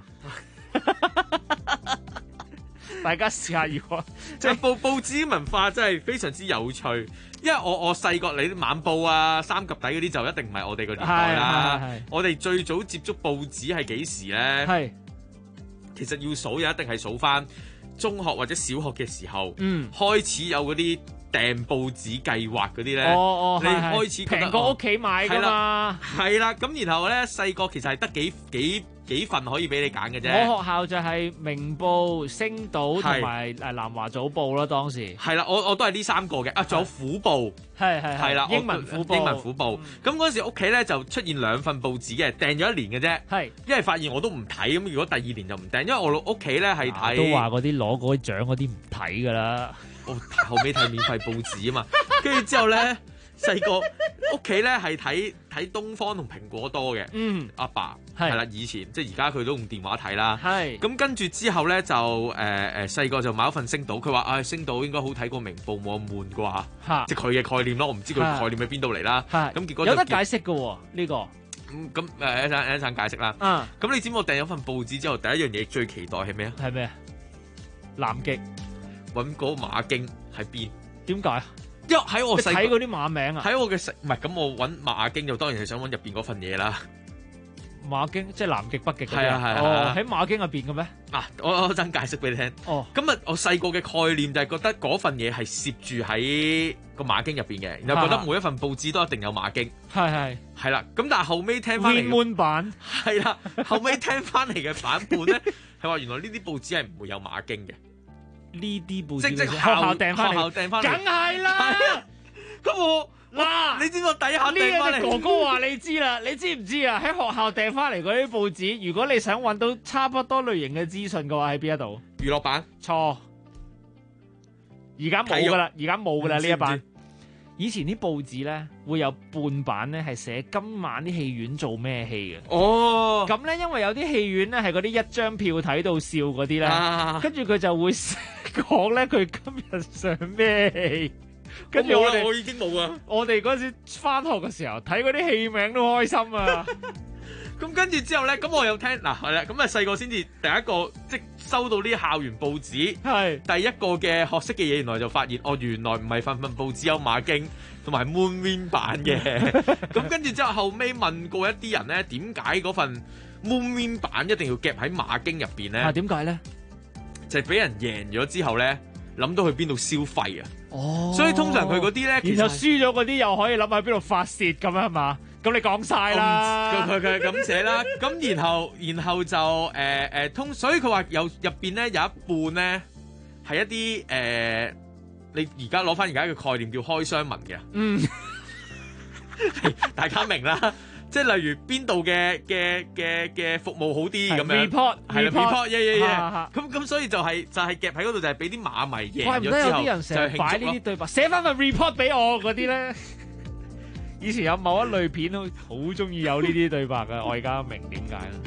大家試下，如果即係報紙文化真係非常之有趣，因為我細個你啲晚報啊、三及底嗰啲就一定唔係我哋個年代啦。我哋最早接觸報紙係幾時咧？係。其實要數又一定係數翻中學或者小學嘅時候，開始有嗰啲訂報紙計劃嗰啲咧，你開始平過屋企買㗎嘛， 係啦。咁然後咧細個其實係得幾份可以俾你揀嘅啫。 我學校就係明報、星島同埋南華早報啦，當時係啦，我都係呢三個嘅。啊，仲有虎報，係啦， 英文虎報。 咁嗰陣時屋企咧就出現兩份報紙嘅，訂咗1年嘅啫。係，因為發現我都唔睇，咁如果第2年就唔訂，因為我屋企咧係睇。 都話嗰啲攞嗰啲獎嗰啲唔睇㗎啦。 後尾睇免費報紙啊嘛，跟住之後咧。細個屋企咧係睇東方同蘋果多嘅，阿爸係啦，以前即係而家佢都用電話睇啦。係咁跟住之後咧就細個就買一份星島，佢話星島應該好睇過明報，冇咁悶啩，即係佢嘅概念咯。我唔知佢概念喺邊度嚟啦。咁結果有得解釋嘅喎呢個。 咁一陣解釋啦。咁你知唔知我訂咗份報紙之後，第一樣嘢最期待係咩啊？係咩？南極揾嗰個馬經喺邊？點解？因為喺我睇嗰啲馬名啊， 喺我嘅唔係咁，我揾馬經就當然係想揾入邊嗰份嘢啦。 馬經即係南極、北極嗰啲。喺馬經入邊嘅咩？ 啊，我陣解釋俾你聽。咁啊，我細個嘅概念就係覺得嗰份嘢係攝住喺個馬經入邊嘅，然後覺得每一份報紙都一定有馬經。係啦，咁但係後尾聽翻嚟滿版係啦，後尾聽翻嚟嘅版本咧係話原來呢啲報紙係唔會有馬經嘅。 呢啲報紙即學校訂翻嚟， 梗係啦。 咁我你知唔知我第一下訂翻嚟？ 哥哥話你知啦，你知唔知啊？喺學校訂翻嚟嗰啲報紙，如果你想揾到差不多類型嘅資訊嘅話，喺邊一度？ 娛樂版錯，而家冇噶啦，而家冇噶啦呢一版。以前啲報紙咧會有半版咧係寫今晚啲戲院做咩戲嘅。咁咧因為有啲戲院咧係嗰啲一張票睇到笑嗰啲咧，跟住佢就會講咧佢今日上咩戲。跟住我已經冇啊！ 我哋嗰時翻學嘅時候睇嗰啲戲名都開心啊！ 咁跟住之後咧，咁我又聽嗱係啦，咁啊細個先至第一個即收到啲校園報紙，係第一個嘅學識嘅嘢，原來就發現原來唔係份報紙有馬經同埋 Moonwin 版嘅。咁跟住之後後尾問過一啲人咧，點解嗰份 Moonwin 版一定要夾喺馬經入邊咧？ 點解咧？ 就係俾人贏咗之後咧，諗到去邊度消費啊！所以通常佢嗰啲咧，其實然後輸咗嗰啲又可以諗喺邊度發泄咁樣係嘛？咁你講晒啦， 佢咁寫啦。咁然後就所以佢話入邊咧有一半咧係一啲你而家攞翻而家嘅概念叫開箱文嘅。大家明啦。即係例如邊度嘅服務好啲咁樣 report 係啦 report 咁所以就係夾喺嗰度就係俾啲馬迷贏咗之後有啲人成日擺呢啲對白，寫翻份 report 俾我嗰啲咧。以前有某一類片好中意有呢啲對白㗎，我而家明點解啦。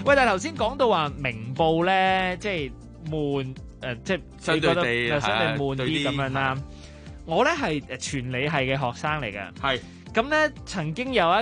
喂，但係頭先講到話明報咧，即係悶即係相對地相對悶啲咁樣啦。我咧係傳理系嘅學生嚟嘅，係咁咧曾經有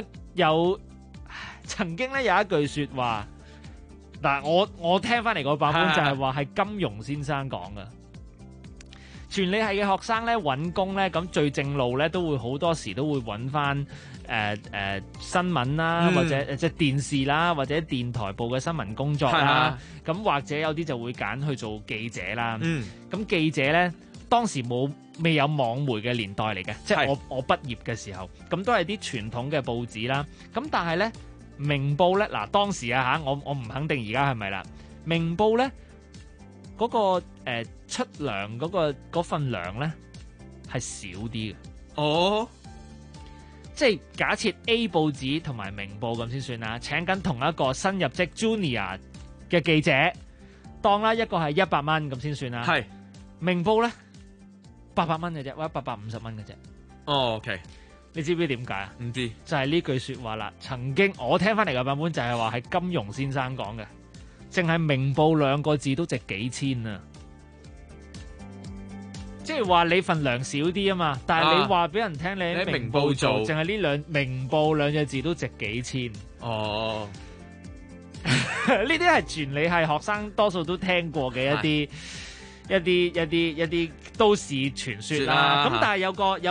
一句説話，嗱我聽翻嚟個版本就係話係金庸先生講嘅。傳理系嘅學生咧揾工咧，咁最正路咧都會好多時都會揾翻新聞啦，或者即係電視啦，或者電台部嘅新聞工作啦。咁或者有啲就會揀去做記者啦。咁記者咧當時未有網媒嘅年代嚟嘅，即係我畢業嘅時候，咁都係啲傳統嘅報紙啦。咁但係咧明報咧嗱當時啊嚇，我唔肯定而家係咪啦。明報咧嗰個出糧嗰份糧咧係少啲嘅。哦，即係假設 A 報紙同埋明報咁先算啦，請緊同一個新入職 Junior 嘅記者，當啦一個係100蚊咁先算啦。係明報咧800蚊嘅啫，或者850蚊嘅啫。哦 ，OK， 你知唔知點解啊？唔知，就係呢句説話啦。曾經我聽翻嚟嘅版本就係話係金庸先生講嘅，淨係明報2個字都值幾千啊！即係話你份糧少啲啊嘛，但係你話俾人聽你喺明報做，淨係呢明報2隻字都值幾千。哦，呢啲係傳理系學生多數都聽過嘅一啲都市傳說啦。咁但係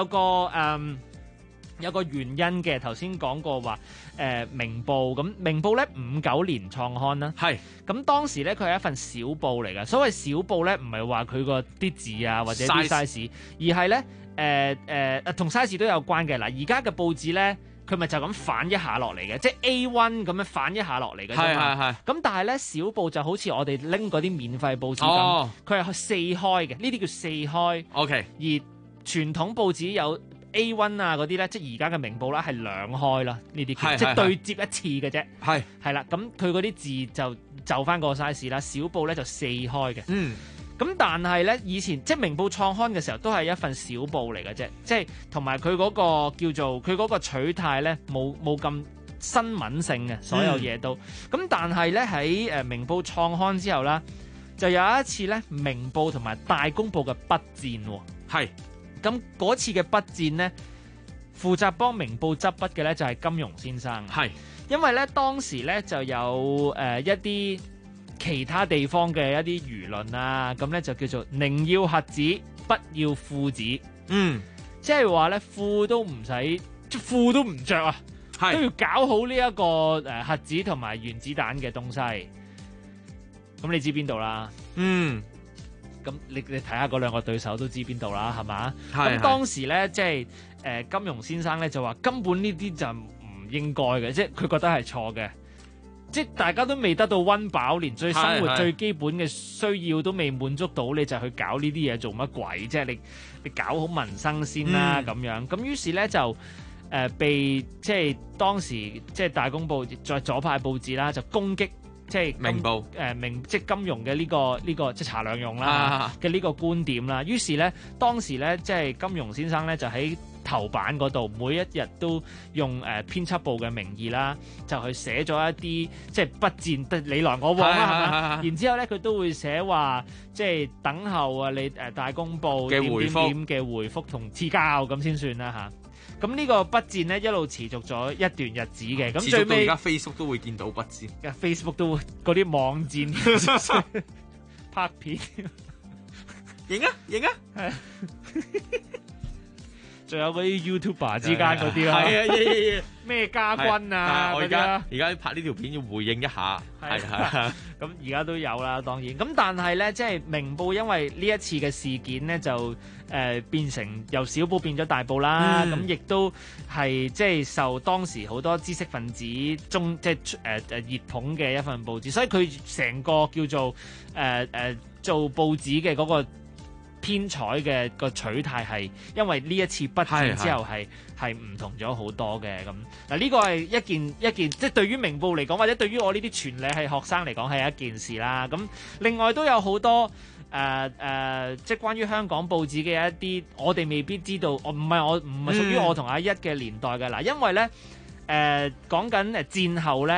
有個原因嘅，頭先講過話明報，咁明報咧59年創刊啦，係咁當時咧佢係一份小報嚟嘅。所謂小報咧唔係話佢個啲字啊或者啲 size， 而係咧同 size 都有關嘅。嗱而家嘅報紙咧佢咪就咁反一下落嚟嘅，即係 A1 咁樣反一下落嚟嘅啫嘛。咁但係咧小報就好似我哋拎嗰啲免費報紙咁，佢係4開嘅，呢啲叫4開。OK， 而傳統報紙有A1 啊嗰啲咧，即係而家嘅明報啦，係2開啦，呢啲即係對接一次嘅啫。係啦，咁佢嗰啲字就翻個 size 啦。小報咧就4開嘅。咁但係咧以前即係明報創刊嘅時候都係一份小報嚟嘅啫，即係同埋佢嗰個叫做佢嗰個取態咧冇咁新聞性嘅所有嘢都。咁但係咧喺明報創刊之後啦，就有一次咧明報同埋大公報嘅筆戰喎。係。咁嗰次嘅筆戰呢，負責幫明報執筆嘅呢就係金庸先生。係，因為呢當時呢就有一啲其他地方嘅一啲輿論啊，咁呢就叫做寧要瞎子，不要褲子。即係話呢褲都唔使，即褲都唔着啊，都要搞好呢一個核子同埋原子彈嘅東西。咁你知邊度啦？咁你睇下嗰2個對手都知邊度啦，係嘛？咁當時咧，即係金庸先生咧就話根本呢啲就唔應該嘅，即係佢覺得係錯嘅。即係大家都未得到溫飽，連最生活最基本嘅需要都未滿足到，你就去搞呢啲嘢做乜鬼？即係你搞好民生先啦咁樣。咁於是咧就被即係當時即係大公報再左派報紙啦，就攻擊。即係明報即係金庸嘅呢個即係查良鏞啦嘅呢個觀點啦。於是咧，當時咧即係金庸先生咧就喺頭版嗰度，每一日都用編輯部嘅名義啦，就去寫咗一啲即係筆戰你來我往啦。然之後咧，佢都會寫話即係等候啊你大公報點點點嘅回覆同賜交咁先算啦嚇。咁呢個筆戰咧一路持續咗一段日子嘅，咁最尾而家 Facebook 都會見到筆戰，Facebook 都會嗰啲網戰拍片，影啊，係，仲有嗰啲 YouTuber 之間嗰啲啦，係啊，咩家軍啊，我而家拍呢條片要回應一下，係咁而家都有啦，當然，咁但係咧，即係明報因為呢一次嘅事件咧就。變成由小報變咗大報啦，咁亦都係即係受當時好多知識分子即係熱捧嘅一份報紙，所以佢成個叫做做報紙嘅嗰個編採嘅個取態係因為呢一次筆戰之後係唔同咗好多嘅。咁嗱，呢個係一件即係對於明報嚟講，或者對於我呢啲傳理係學生嚟講係一件事啦。咁另外都有好多。即係關於香港報紙嘅一啲，我哋未必知道，唔係屬於我同阿一嘅年代嘅啦。因為咧，講緊戰後咧，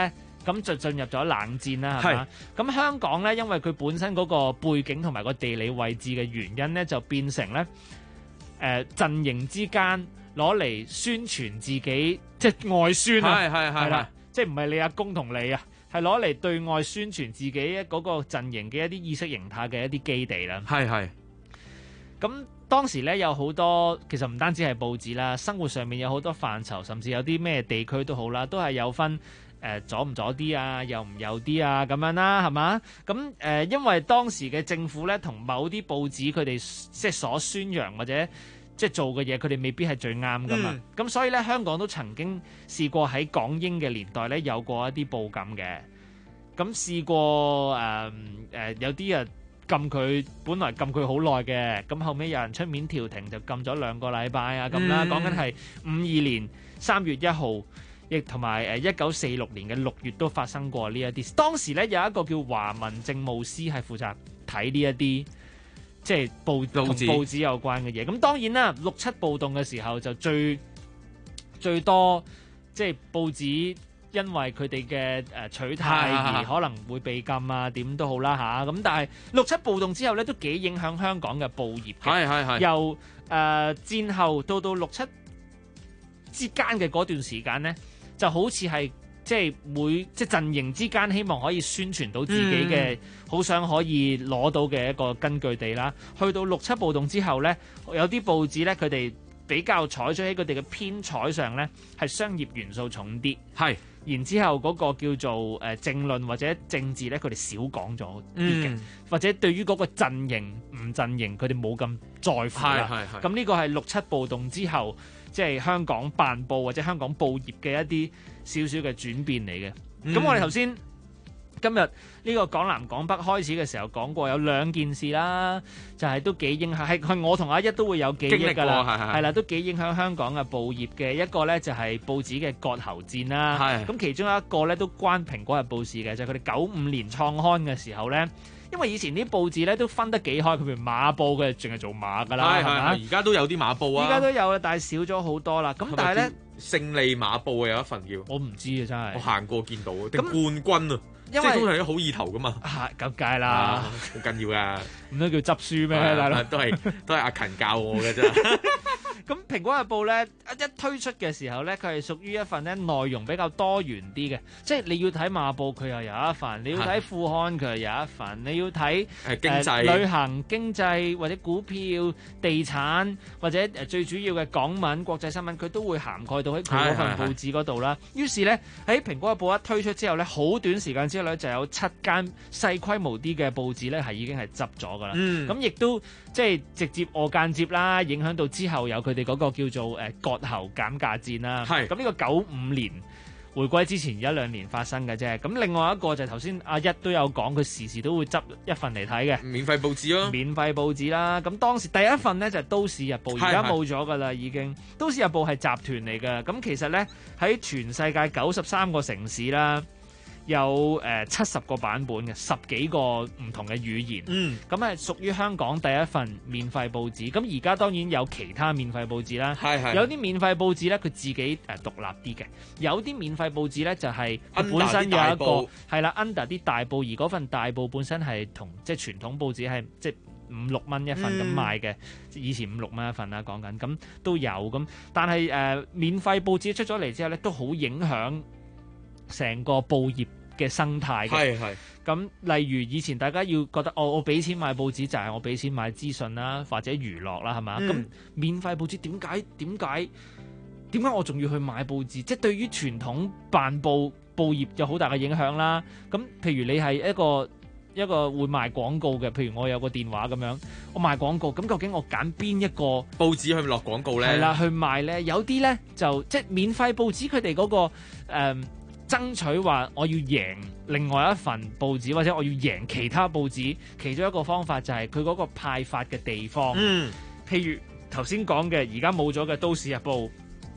咁就進入咗冷戰啦，係嘛？咁香港咧，因為佢本身嗰個背景同埋個地理位置嘅原因咧，就變成咧陣營之間攞嚟宣傳自己，即係外宣啊，係啦，即係唔係你阿公同你啊，係攞嚟對外宣傳自己嗰個陣營嘅一啲意識形態嘅一啲基地啦。係。咁當時咧有好多，其實唔單止係報紙啦，生活上面有好多範疇，甚至有啲咩地區都好啦，都係有分左唔左啲啊，右唔右啲啊咁樣啦，係嘛？咁因為當時嘅政府咧同某啲報紙佢哋即係所宣揚或者即係做嘅嘢，佢哋未必係最啱噶嘛。咁所以咧，香港都曾經試過喺港英嘅年代咧有過一啲報禁嘅。咁試過有啲啊。本來禁佢好耐嘅，咁後尾有人出面調停，就禁咗2個禮拜啊咁啦。講緊係52年3月1號，亦同埋1946年嘅6月都發生過呢一啲。當時咧有一個叫華文政務司係負責睇呢一啲即係同報紙有關嘅嘢。咁當然啦，6·7暴動嘅時候就最多即係報紙。因為佢哋嘅取態而可能會被禁啊，點都好啦嚇。咁但係6·7暴動之後咧，都幾影響香港嘅報業嘅。由戰後到6·7之間嘅嗰段時間咧，就好似係即係陣營之間希望可以宣傳到自己嘅，好想可以攞到嘅一個根據地啦。去到6·7暴動之後咧，有啲報紙咧佢哋比較採取喺佢哋嘅編採上咧係商業元素重啲。然之後嗰個叫做政論或者政治咧，佢哋少講咗啲嘅，或者對於嗰個陣營唔陣營，佢哋冇咁在乎啦。咁呢個係6·7暴動之後，即係香港辦報或者香港報業嘅一啲少少嘅轉變嚟嘅。咁我哋頭先今日呢個港南港北開始嘅時候講過有2件事啦，就係都幾影響，係我同阿一都會有記憶㗎啦，係啦，都幾影響香港嘅報業嘅。一個咧就係報紙嘅割喉戰啦，咁其中一個咧都關蘋果日報事嘅，就係佢哋95年創刊嘅時候咧，因為以前啲報紙咧都分得幾開，譬如馬報嘅淨係做馬㗎啦，係嘛？ 而家都有啲馬報啊， 而家都有，但係少咗好多啦。咁但係咧， 勝利馬報有一份叫， 我唔知啊，真係我行過見到，定冠軍啊！即係通常都好意頭噶嘛， 咁梗係啦， 好緊要噶， 唔通叫執書咩？大佬都係阿勤教我嘅啫。 咁《蘋果日報》咧一推出嘅時候咧，佢係屬於一份咧內容比較多元啲嘅，即係你要睇馬報佢又有一份，你要睇副刊佢又有一份，你要睇經濟、 旅行、經濟或者股票、地產或者最主要嘅港聞、國際新聞，佢都會涵蓋到喺佢嗰份報紙嗰度啦。於是咧喺《蘋果日報》一推出之後咧，好短時間之後咧就有7間細規模啲嘅報紙咧係已經係執咗噶啦。咁亦都即係直接或間接啦，影響到之後有佢哋嗰個叫做割喉減價戰啦。咁呢個95年回歸之前1-2年發生嘅啫。咁另外一個就係頭先阿一都有講，佢時時都會執一份嚟睇嘅免費報紙咯。 免費報紙啦。咁當時第一份呢就係《都市日報》，而家冇咗噶啦已經。《都市日報》係集團嚟嘅。咁其實呢，喺全世界93個城市啦，有70個版本嘅10幾個唔同嘅語言，咁係屬於香港第一份免費報紙。咁而家當然有其他免費報紙啦，有啲免費報紙咧佢自己獨立啲嘅，有啲免費報紙咧就係本身有一個係啦 under 啲大報，而嗰份大報本身係同即係傳統報紙係即係5-6蚊一份咁賣嘅，以前5-6蚊一份啦講緊，咁都有咁，但係免費報紙出咗嚟之後咧，都好影響成個報業嘅生態嘅。咁例如以前大家要覺得我俾錢買報紙就係我俾錢買資訊啦，或者娛樂啦，係嘛？咁免費報紙點解我仲要去買報紙？即係對於傳統辦報業有好大嘅影響啦。咁譬如你係一個會賣廣告嘅，譬如我有個電話咁樣，我賣廣告，咁究竟我揀邊一個報紙去落廣告咧？ 係啦，去賣咧。有啲咧就即係免費報紙，佢哋嗰個爭取話我要贏另外一份報紙，或者我要贏其他報紙，其中一個方法就係佢嗰個派發嘅地方。譬如頭先講嘅，而家冇咗嘅《都市日報》，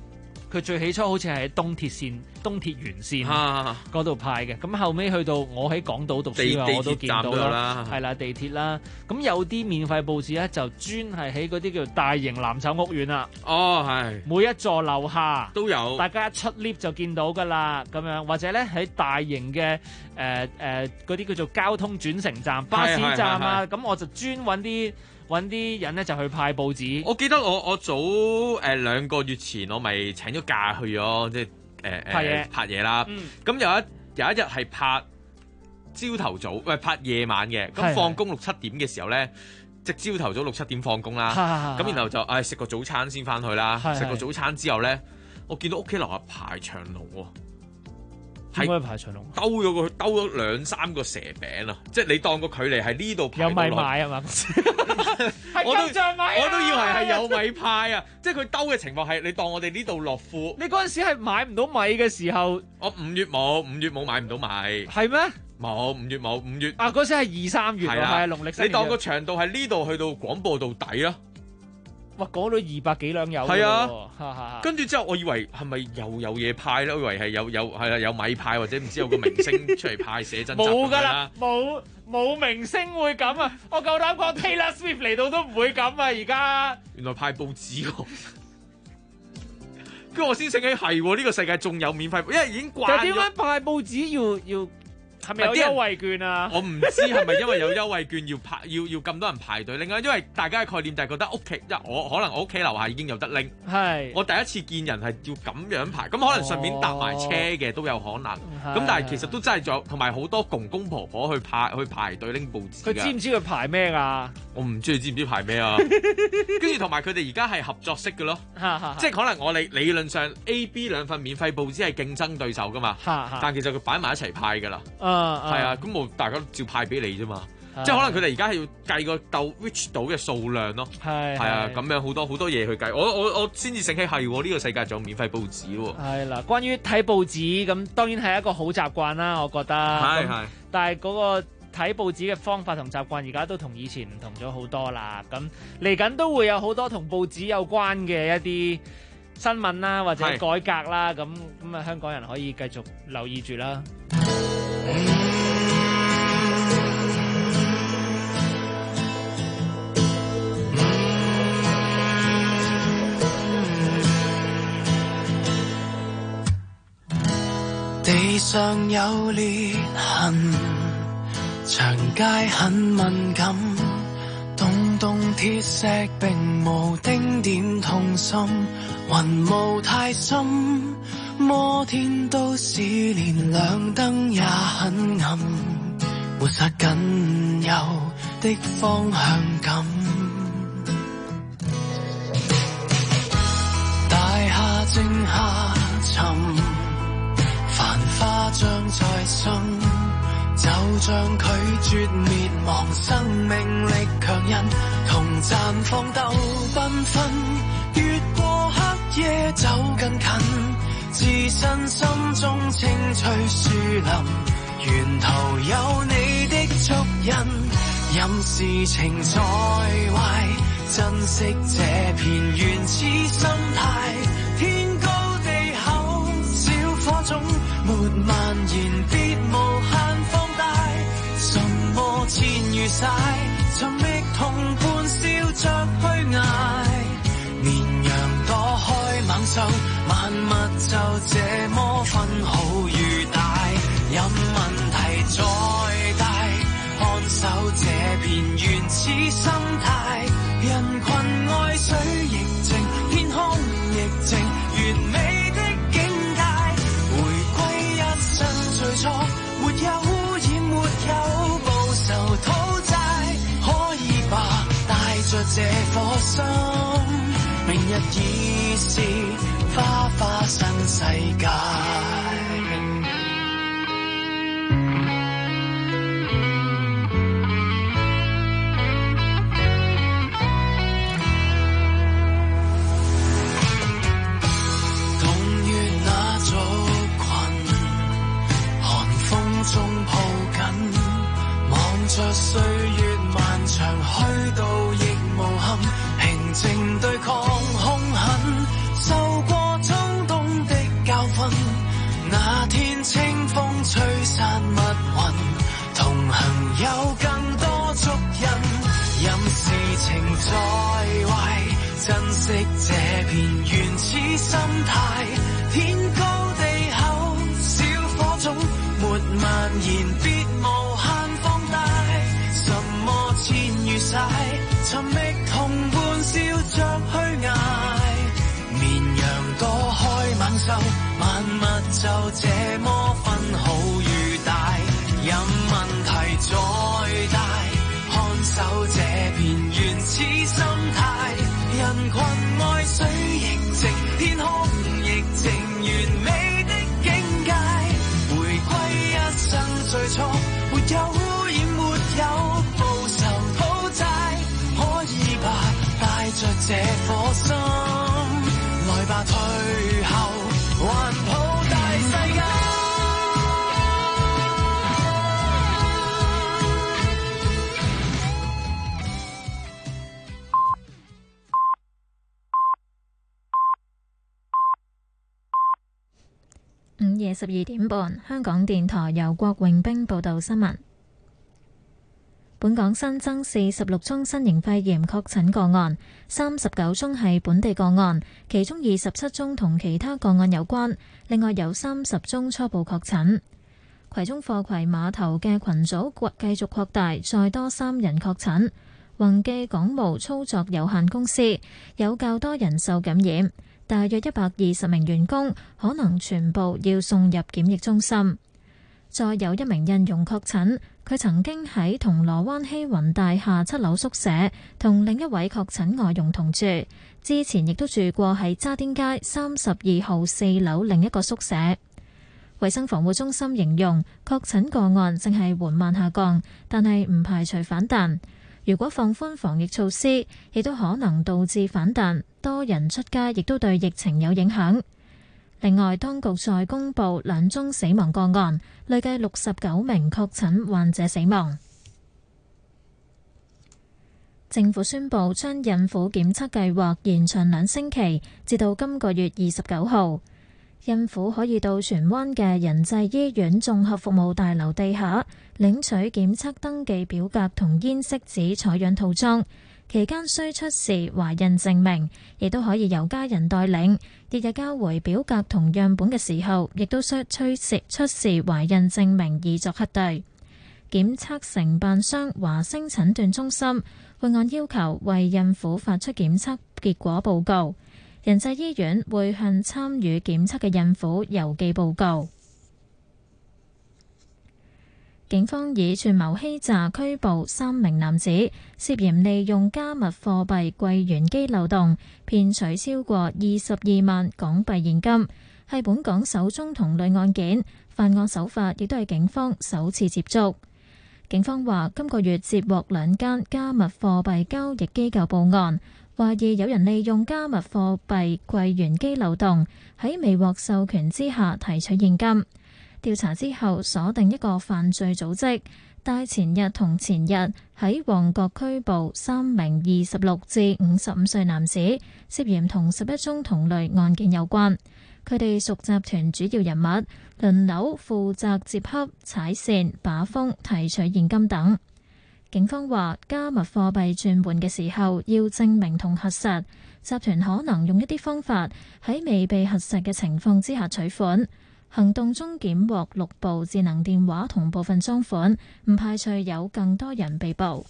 佢最起初好似係喺東鐵沿線嗰度派嘅，咁後尾去到我喺港島讀書啊，我都見到啦，係啦，地鐵啦，咁有啲免費報紙咧就專係喺嗰啲叫大型藍籌屋苑啦， 係每一座樓下都有，大家一出 lift 就見到噶啦，咁樣或者咧喺大型嘅嗰啲叫做交通轉乘站、巴士站啊，咁我就專揾啲人咧就去派報紙。 我記得我早2個月前我咪請咗假去咗即係拍嘢啦。咁有一日係拍朝頭早，拍夜晚嘅。咁放工6、7點嘅時候咧，即係朝頭早6、7點放工啦。咁然後就食個早餐先翻去啦。食個早餐之後咧，我見到屋企樓下排長龍喎。 點解排長龍？ 兜咗2、3個蛇餅啊！即係你當個距離係呢度排到落。有米買啊嘛？ 我都以為係有米派啊！即係佢兜嘅情況係你當我哋呢度落庫。 你嗰陣時係買唔到米嘅時候， 我5月冇買唔到米。 係咩？ 冇5月冇5月。 啊！嗰時係2、3月係啊，農曆新年。 你當個長度係呢度去到廣播道底啦。 哇！講到200幾兩有係啊，跟住之後我以為係咪又有嘢派咧？我以為係有米派或者唔知有個明星出嚟派寫真集咁樣啦。 冇㗎啦，冇明星會咁啊！我夠膽講 Taylor Swift 嚟到都唔會咁啊！而家原來派報紙喎，跟住我先醒起係喎，呢個世界仲有免費，因為已經慣咗。 點解派報紙要？係咪有優惠券啊？ 我唔知係咪因為有優惠券要咁多人排隊。另外，因為大家嘅概念就係覺得屋企，可能我屋企樓下已經有得拎。係。我第一次見人係要咁樣排，咁可能順便搭埋車嘅都有可能。咁但係其實都真係仲有，同埋好多公公婆婆去排隊拎報紙。 佢知唔知佢排咩㗎？ 我唔知佢知唔知排咩啊？跟住同埋佢哋而家係合作式嘅咯，即係可能我哋理論上 A、B 兩份免費報紙係競爭對手㗎嘛，但其實佢擺埋一齊派㗎啦。係啊，咁我大家都照派俾你啫嘛，即係可能佢哋而家係要計個鬥 reach 到嘅數量咯，係啊，咁樣好多嘢去計，我先至醒起係呢個世界仲有免費報紙喎。 係啦，關於睇報紙咁，當然係一個好習慣啦，我覺得。係，但係嗰個睇報紙嘅方法同習慣而家都同以前唔同咗好多啦。咁嚟緊都會有好多同報紙有關嘅一啲新聞啦，或者改革啦，咁啊香港人可以繼續留意住啦。 地上有裂痕，長街很敏感，東東鐵石並無丁點痛心，雲霧太深，摩天都市連亮燈也很暗，抹殺僅有的方向感。大廈正下沉，繁花將再生，就像拒絕滅亡，生命力強人同綻放鬥繽紛，越過黑夜走更近，置身心中青翠樹林，沿途有你的足印，任事情再壞，珍惜這片原始生態，天高地厚，小火種沒蔓延，別無限放大，什麼千餘曬，尋覓同伴笑着去捱，綿羊躲開猛獸，萬物就這麼分好與大，任問題再大，看守這片原始生態，人群愛水亦靜，天空亦靜，完美的境界，回歸一生最初，沒有污染，沒有報仇討債，可以吧？帶着這顆心，明日已是花花新世界。着歲月漫長，虛度亦無憾，平靜對抗兇狠，受過衝動清風吹散密雲，同行有更多足印。任事情再壞，珍惜這片原始心態。天高地厚，小火種沒蔓延，別無限放大。什麼千與晒，尋覓同伴笑着去捱。綿羊躲開猛獸，萬物就這麼分好與大。任問題再大，看守這片原始心態。人群外水亦靜，天空亦靜，完美的境界。回歸一生最初，沒有污染，沒有報仇討債，可以吧？帶着這顆心，來吧，退後環抱大世界。 午夜12點半，香港電台由郭榮冰報道新聞。本港新增46宗新型肺炎確診個案，39宗係本地個案，其中27宗同其他個案有關，另外有30宗初步確診。葵涌貨櫃碼頭嘅群組繼續擴大，再多3人確診。宏記港務操作有限公司有較多人受感染，大約120名員工可能全部要送入檢疫中心。再有1名印傭確診，佢曾經喺銅鑼灣希雲大廈7樓宿舍同另一位確診外傭同住，之前亦都住過喺渣甸街32號4樓另一個宿舍。衛生防護中心形容確診個案正係緩慢下降，但係唔排除反彈。如果放寬防疫措施，亦都可能導致反彈，多人出街亦都對疫情有影響。另外，當局再公布2宗死亡個案，累計69名確診患者死亡。政府宣布將孕婦檢測計劃延長2星期，至到今個月29號。孕婦可以到荃灣嘅仁濟醫院綜合服務大樓地下領取檢測登記表格同咽拭子採樣套裝，期間需出示懷孕證明，亦都可以由家人代領。日日交回表格同樣本嘅時候，亦都需出示懷孕證明以作核對。檢測承辦商華星診斷中心會按要求為孕婦發出檢測結果報告。仁濟醫院會向參與檢測嘅孕婦郵寄報告。警方以串謀欺詐拘捕3名男子，涉嫌利用加密貨幣櫃員機漏洞騙取超過22萬港幣現金，係本港首宗同類案件，犯案手法亦都係警方首次接觸。警方話今個月接獲2間加密貨幣交易機構報案，懷疑有人利用加密貨幣櫃員機漏洞喺未獲授權之下提取現金。調查之後鎖定一個犯罪組織，大前日同前日喺旺角拘捕3名26至55歲男子，涉嫌同11宗同類案件有關。佢哋屬集團主要人物，輪流負責接洽、踩線、把風、提取現金等。警方話加密貨幣轉換嘅時候要證明同核實，集團可能用一啲方法喺未被核實嘅情況之下取款。行動中檢獲6部智能電話同部分贓款，唔排除有更多人被捕。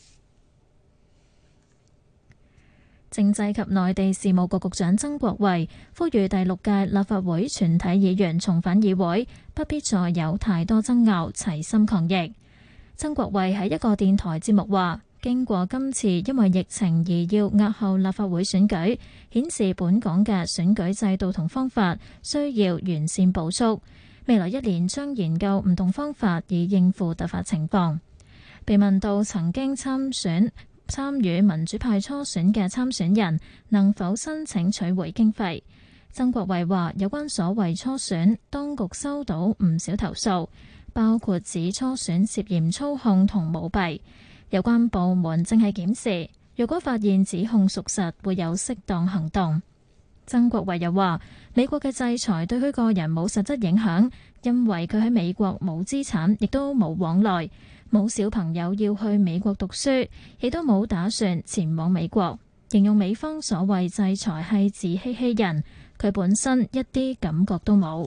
政制及內地事務局局長曾國衛呼籲第6屆立法會全體議員重返議會，不必再有太多爭拗，齊心抗疫。曾國衛喺一個電台節目話，經過今次因為疫情而要押後立法會選舉，顯示本港嘅選舉制度同方法需要完善補足。未來1年將研究唔同方法以應付突發情況。被問到曾經參與民主派初選嘅參選人能否申請取回經費，曾國衛話有關所謂初選，當局收到唔少投訴，包括指初選涉嫌操控同舞弊。有關部門正係檢視，如果發現指控屬實，會有適當行動。 曾國衛又話，美國嘅制裁對佢個人冇實質影響，因為佢喺美國冇資產，亦都冇往來，冇小朋友要去美國讀書，亦都冇打算前往美國。形容美方所謂制裁係自欺欺人，佢本身一啲感覺都冇。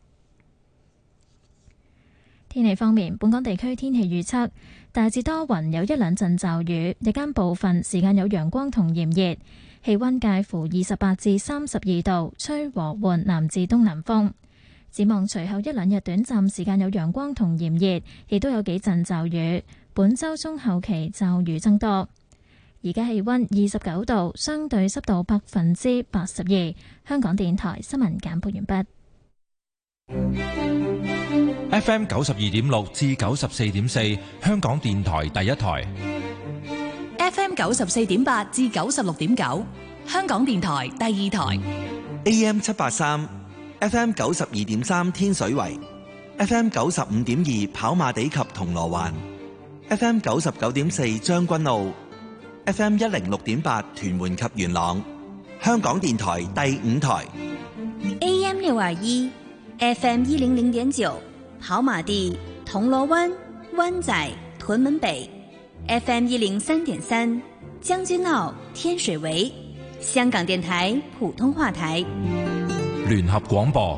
天氣方面，本港地區天氣預測大致多雲，有一兩陣驟雨，日間部分時間有陽光同炎熱，氣溫介乎28至32度，吹和緩南至東南風。展望隨後一兩日短暫時間有陽光同炎熱，亦都有幾陣驟雨。本週中後期驟雨增多。而家氣溫29度，相對濕度82%。香港電台新聞簡報完畢。 FM 92.6至94.4，香港電台第一台。 FM 94.8至96.9，香港電台第二台。 AM 783。FM 92.3天水圍 ，FM 95.2跑馬地及銅鑼灣 ，FM 99.4將軍澳 ，FM 106.8屯門及元朗，香港電台第五台 ，AM 621，FM 100.9跑馬地、銅鑼灣、灣仔、屯門北 ，FM 103.3將軍澳、天水圍，香港電台普通話台。 聯合廣播。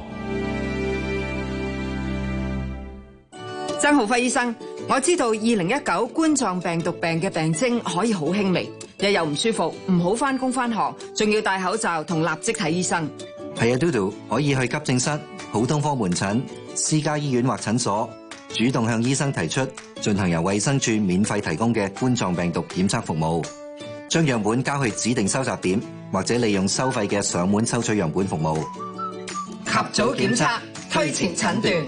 曾浩輝醫生，我知道2019冠狀病毒病嘅病徵可以好輕微，日又唔舒服，唔好返工返學，仲要戴口罩同立即睇醫生。 係啊，嘟嘟可以去急症室、普通科門診、私家醫院或診所，主動向醫生提出進行由衛生署免費提供嘅冠狀病毒檢測服務，將樣本交去指定收集點，或者利用收費嘅上門收取樣本服務。 及早檢測，推前診斷。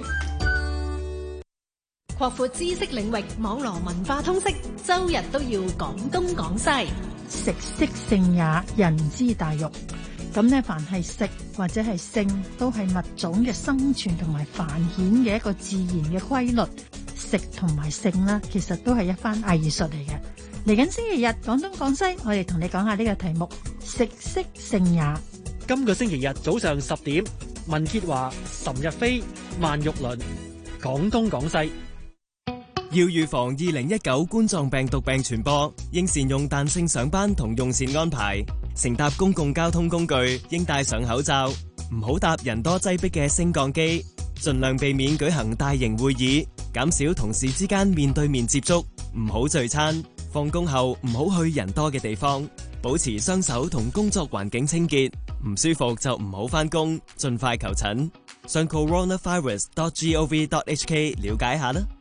擴闊知識領域，網羅文化通識，周日都要講東講西。 食色性也，人之大欲。咁呢，凡係食或者係性，都係物種嘅生存同埋繁衍嘅一個自然嘅規律。食同埋性啦，其實都係一番藝術嚟嘅。嚟緊星期日講東講西，我哋同你講下呢個題目：食色性也。 今個星期日早上10點。文潔華、岑日飛、萬玉麟，講東講西。 要預防2019冠狀病毒病傳播，應善用彈性上班同用膳安排。乘搭公共交通工具應戴上口罩，唔好搭人多擠迫嘅升降機，盡量避免舉行大型會議，減少同事之間面對面接觸，唔好聚餐。放工後唔好去人多嘅地方，保持雙手同工作環境清潔。唔舒服就唔好返工，盡快求診。上 coronavirus.gov.hk 了解下啦。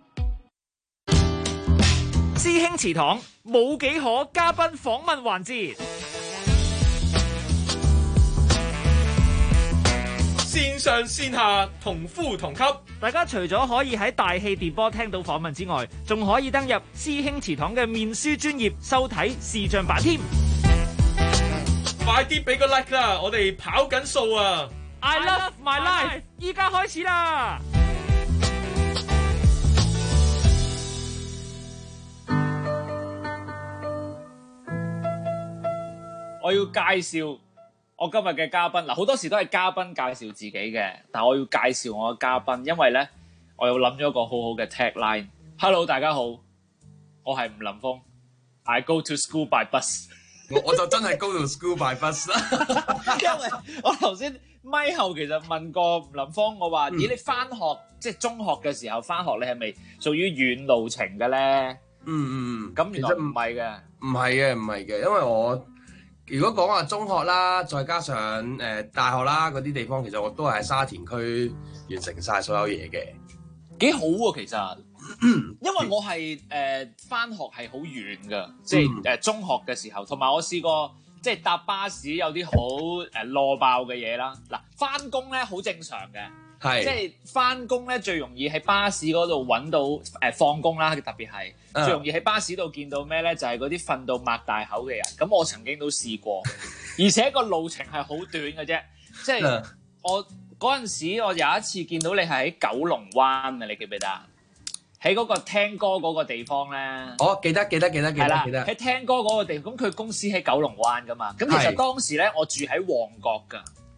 師兄祠堂冇幾可嘉賓訪問環節， 線上線下同呼同吸。 大家除咗可以喺大氣電波聽到訪問之外，仲可以登入師兄祠堂嘅面書專頁收睇視像版添。 快啲俾個 like 啦！我哋跑緊數啊 ！I love my life， 依家開始啦！ 我要介紹我今日嘅嘉賓嗱，好多時都係嘉賓介紹自己嘅，但我要介紹我嘅嘉賓，因為咧我又諗咗個好好嘅 tagline。Hello， 大家好，我係吳林峰 ，I go to school by bus。我就真係 go to school by bus 啦，因為我頭先咪後其實問過吳林峰，我話：咦，你翻學即係中學嘅時候翻學，你係咪屬於遠路程嘅咧？咁原來唔係嘅， 唔係嘅，因為我如果講話中學啦，再加上大學啦嗰啲地方，其實我都係喺沙田區完成晒所有嘢嘅， 幾好喎其實。因為我係翻學係好遠㗎，即係中學嘅時候，同埋我試過即係搭巴士有啲好攞爆嘅嘢啦。嗱，翻工咧好正常嘅，即係翻工咧最容易喺巴士嗰度揾到放工啦，特別係最容易喺巴士度見到咩咧？就係嗰啲瞓到擘大口嘅人。咁我曾經都試過，而且個路程係好短嘅啫。即係我嗰陣時，我有一次見到你係喺九龍灣啊，你記唔記得？喺嗰個聽歌嗰個地方咧， 記得。係啦， 喺聽歌嗰個地方，咁佢公司喺九龍灣噶嘛。咁其實當時咧，我住喺旺角噶。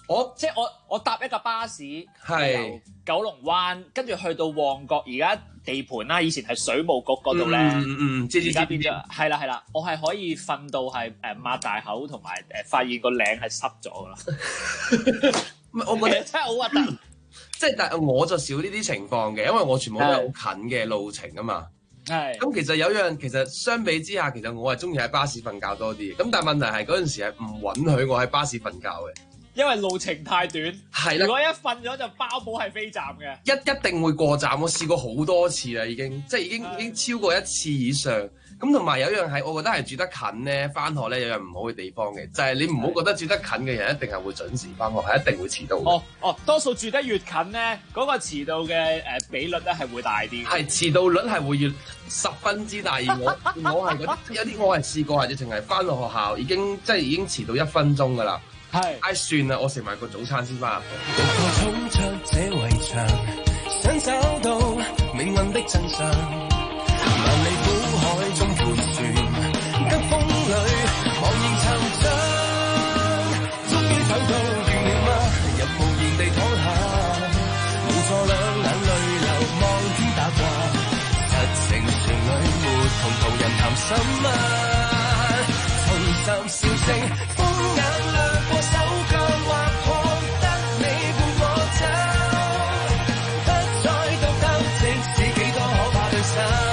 我搭一架巴士，由九龍灣跟住去到旺角，而家地盤啦，以前係水務局嗰度咧，而家變咗係啦，我係可以瞓到係擘大口，同埋發現個領係濕咗噶啦。 我覺得真係好核突。 即係但係我就少呢啲情況嘅，因為我全部都係好近嘅路程啊嘛。 係。咁其實有樣，其實相比之下，其實我係中意喺巴士瞓覺多啲。咁但係問題係嗰陣時係唔允許我喺巴士瞓覺嘅。 因為路程太短， 係啦。 如果一瞓咗就包保係飛站嘅， 一定會過站。我試過好多次啦，已經超過一次以上。咁同埋有樣係，我覺得係住得近咧，翻學咧有樣唔好嘅地方嘅，就係你唔好覺得住得近嘅人一定係會準時翻學，係一定會遲到嘅。 多數住得越近咧，嗰個遲到嘅比率咧係會大啲。係遲到率係會越十分之大。而我係有啲我係試過係直情係翻到學校已經遲到1分鐘㗎啦。係，算啦，我食埋個早餐先翻。 衝出這圍牆，想找到命運的真相。萬里苦海中盤旋，跟風裏茫然尋找，終於找到完了嗎？人無言地躺下，無助兩眼淚流，望天打卦。實情船裏沒同人談什麼，重拾笑聲，風眼掠過手腳，或獲得你伴我走，不再獨鬥，即使幾多可怕對手。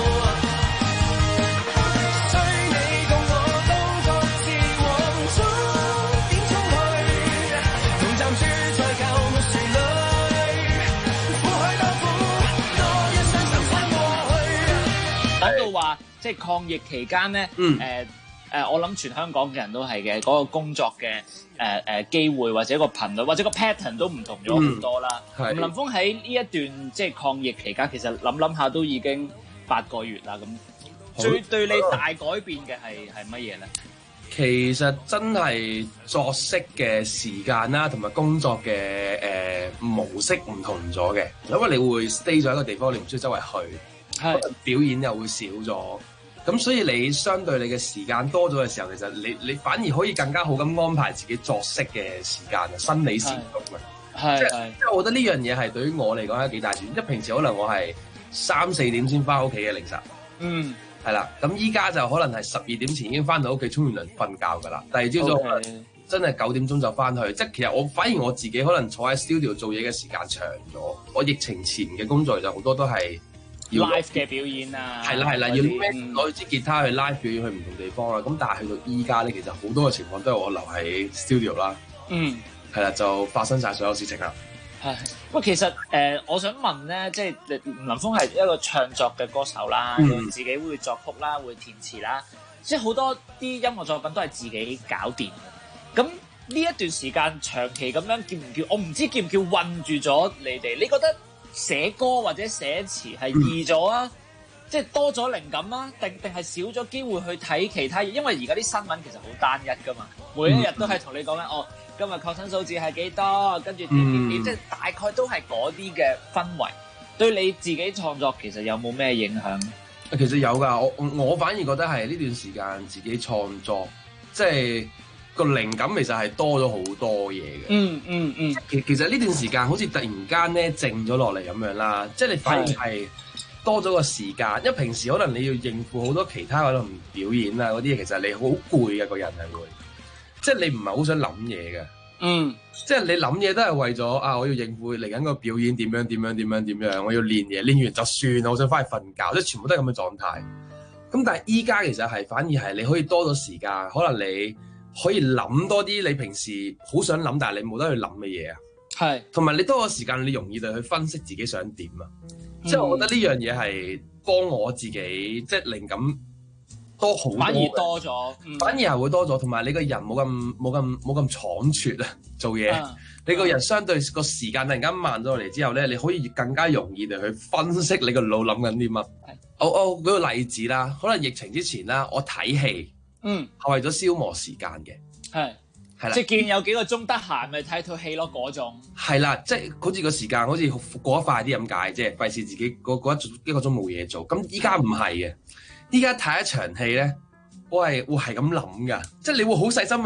講到話即係抗疫期間咧，我諗全香港嘅人都係嘅，嗰個工作嘅機會或者個頻率或者個 pattern 都唔同咗好多啦。林峯喺呢一段即係抗疫期間，其實諗下都已經8個月啦。咁最對你大改變嘅係乜嘢咧？ 其實真係作息嘅時間啦，同埋工作嘅模式唔同咗嘅，因為你會 stay 咗一個地方，你唔需要周圍去。表演又會少咗，咁所以你相對你嘅時間多咗嘅時候，其實你反而可以更加好咁安排自己作息嘅時間啊，生理時鐘啊，即係我覺得呢樣嘢係對於我嚟講係幾大轉，即係平時可能我係3、4點先翻屋企嘅凌晨，係啦，咁依家就可能係12點前已經翻到屋企沖完涼瞓覺㗎啦，第二朝早真係9點鐘就翻去，即係其實反而我自己可能坐喺 studio 做嘢嘅時間長咗，我疫情前嘅工作就好多都係 live 嘅表演啊， 係啦，要攞支吉他去 live 表演去唔同地方啦。咁但係去到依家咧，其實好多嘅情況都係我留喺 studio 啦。係啦，就發生晒所有事情啦。 喂，其實我想問咧，即係林峯係一個唱作嘅歌手啦，自己會作曲啦，會填詞啦，即係好多啲音樂作品都係自己搞掂嘅。咁呢一段時間長期咁樣叫我唔知叫唔叫困住咗你哋？你覺得寫歌或者寫詞係易咗啊？即係多咗靈感啊？定係少咗機會去睇其他嘢？因為而家啲新聞其實好單一噶嘛，每一日都係同你講緊今日確診數字係幾多，跟住點，即係大概都係嗰啲嘅氛圍。對你自己創作其實有冇咩影響？ 其實有㗎，我反而覺得係呢段時間自己創作，即係個靈感其實係多咗好多嘢嘅。其實呢段時間好似突然間咧靜咗落嚟咁樣啦，即係你反而係多咗個時間，因為平時可能你要應付好多其他可能表演啊嗰啲嘢，其實你好攰嘅，個人係會，即係你唔係好想諗嘢嘅。即係你諗嘢都係為咗我要應付嚟緊個表演點樣，我要練嘢，練完就算，我想翻去瞓覺，即係全部都係咁嘅狀態。咁但係依家其實係反而係你可以多咗時間，可能你可以諗多啲你平時好想諗但係你冇得去諗嘅嘢啊。係，同埋你多咗時間，你容易地去分析自己想點啊。即係我覺得呢樣嘢係幫我自己，即係靈感多好多，反而多咗，反而係會多咗，同埋你個人冇咁倉促啊，做嘢。你個人相對個時間突然間慢咗落嚟之後咧，你可以更加容易地去分析你個腦諗緊啲乜。我舉個例子啦，可能疫情之前啦，我睇戲，係為咗消磨時間嘅，係啦，即係見有幾個鐘得閒咪睇套戲咯嗰種。係啦，即係好似個時間好似過得快啲咁解啫，費事自己一個鐘冇嘢做。咁依家唔係嘅。依家睇一場戲咧，我係會係咁諗噶，即係你會好細心去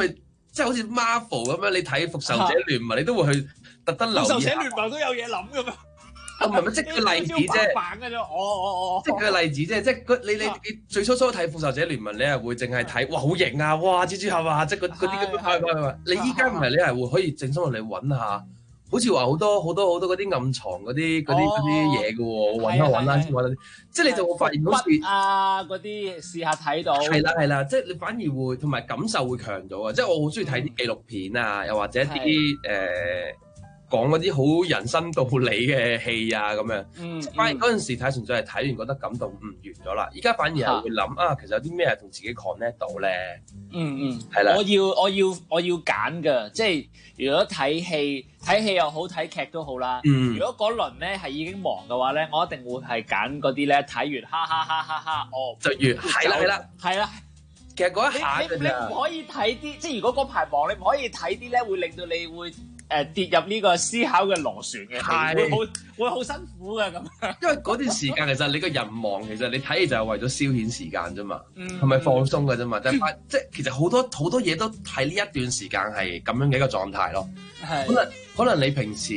即係好似 Marvel 咁樣，你睇復仇者聯盟，你都會去特登留意。 復仇者聯盟都有嘢諗㗎嘛？ 唔係即係個例子啫。即係個例子啫，即係你最初睇復仇者聯盟，你係會淨係睇哇好型啊，哇蜘蛛俠啊，即係嗰啲咁樣。你依家唔係，你係會可以靜心落嚟揾下。好似話好多嗰啲暗藏嗰啲嘢嘅喎，揾啦先揾到，即係你就會發現好似嗰啲試下睇到。 係啦，即係你反而會同埋感受會強咗啊！即係我好中意睇啲紀錄片啊，又或者啲講嗰啲好人生道理嘅戲啊咁樣。反而嗰陣時睇純粹係睇完覺得感動完咗啦。而家反而係會諗其實有啲咩係同自己 connect 到咧？係啦。 我要揀㗎，即係如果睇戲又好，睇劇都好啦。如果嗰輪咧係已經忙嘅話咧，我一定會係揀嗰啲咧睇完哈哈哈哈哈就完。係啦。其實嗰一下你唔可以睇啲，即係如果嗰排忙，你唔可以睇啲咧會令到你會跌入呢個思考嘅螺旋嘅，會好辛苦嘅咁。 因為嗰段時間其實你個人忙，其實你睇就係為咗消遣時間啫嘛，係咪放鬆嘅啫嘛？但係即係其實好多嘢都喺呢一段時間係咁樣嘅一個狀態咯。可能你平時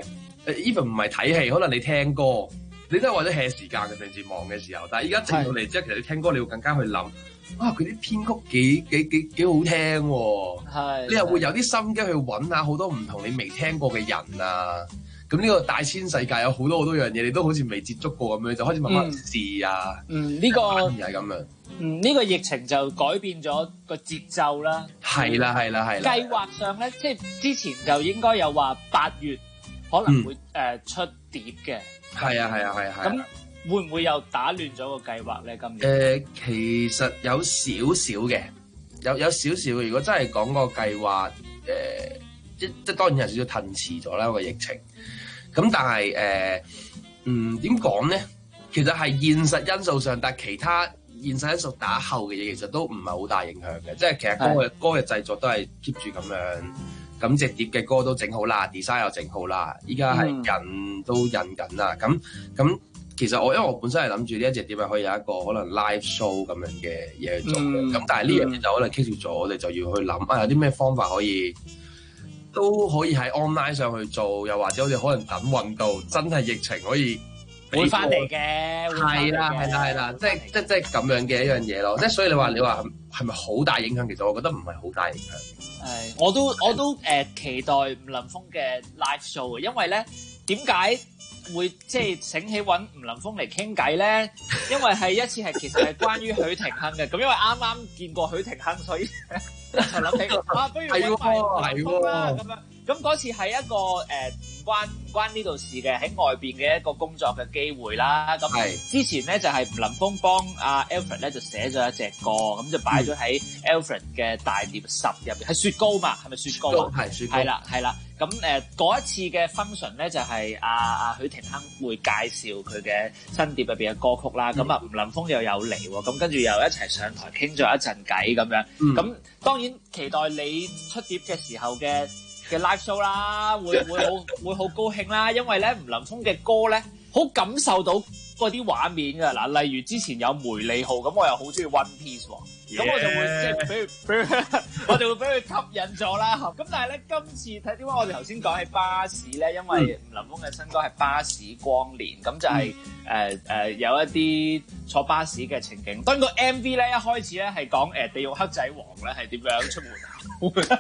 even 唔係睇戲，可能你聽歌，你都係為咗 hea 時間嘅，平時忙嘅時候。但係而家靜到嚟，即係其實你聽歌，你會更加去諗。佢啲編曲幾好聽喎，你又會有啲心機去揾下好多唔同你未聽過嘅人啊。咁呢個大千世界有好多樣嘢，你都好似未接觸過咁樣，就開始慢慢試啊。 呢個係咁樣。 呢個疫情就改變咗個節奏啦。係啦。計劃上咧，即係之前就應該有話8月可能會出碟嘅。係啊。咁會唔會又打亂咗個計劃咧？今年其實有少少嘅，有少少。如果真係講個計劃，即當然有少少褪遲咗啦個疫情。咁但係點講咧？其實係現實因素上，但係其他現實因素打後嘅嘢，其實都唔係好大影響嘅。即係其實歌嘅製作都係 keep 住咁樣，咁隻碟嘅歌都整好啦 ，design 又整好啦，依家係印都印緊啦。咁。其實因為我本身係諗住呢一隻碟係可以有一個可能 live show 咁樣嘅嘢去做嘅，咁但係呢樣嘢就可能棘住咗，我哋就要去諗有啲咩方法都可以喺 online 上去做，又或者我哋可能等運到真係疫情可以會翻嚟嘅， 係啦，即係咁樣嘅一樣嘢咯。即係所以你話係咪好大影響？其實我覺得唔係好大影響。 係，我都期待吳林峰嘅 live show 嘅，因為咧點解會即係醒起揾吳林峰嚟傾偈咧？因為係一次其實係關於許廷鏗嘅，咁因為啱啱見過許廷鏗，所以就諗起不如揾埋林峰啦咁樣。咁嗰次係一個唔關呢度事嘅，喺外邊嘅一個工作嘅機會啦。咁之前咧就係吳林峰幫阿 Alfred 咧就寫咗一隻歌，咁就擺咗喺 Alfred 嘅大碟10入邊，係雪糕嘛？係咪雪糕啊？係雪糕。係啦。咁嗰一次嘅 function 咧就係阿許廷鏗會介紹佢嘅新碟入邊嘅歌曲啦。咁吳林峰又有嚟喎，咁跟住又一齊上台傾咗一陣偈咁樣。咁當然期待你出碟嘅時候嘅 live show 啦，會好高興啦，因為咧吳林峰嘅歌咧好感受到嗰啲畫面㗎嗱，例如之前有梅利號，咁我又好中意 One Piece 喎，咁我就會即係俾佢，我就會俾佢吸引咗啦。咁但係咧今次睇點解我哋頭先講喺巴士咧，因為吳林峰嘅新歌係巴士光年，咁就係有一啲坐巴士嘅情景。當然個 MV 咧一開始咧係講地獄黑仔王咧係點樣出門口。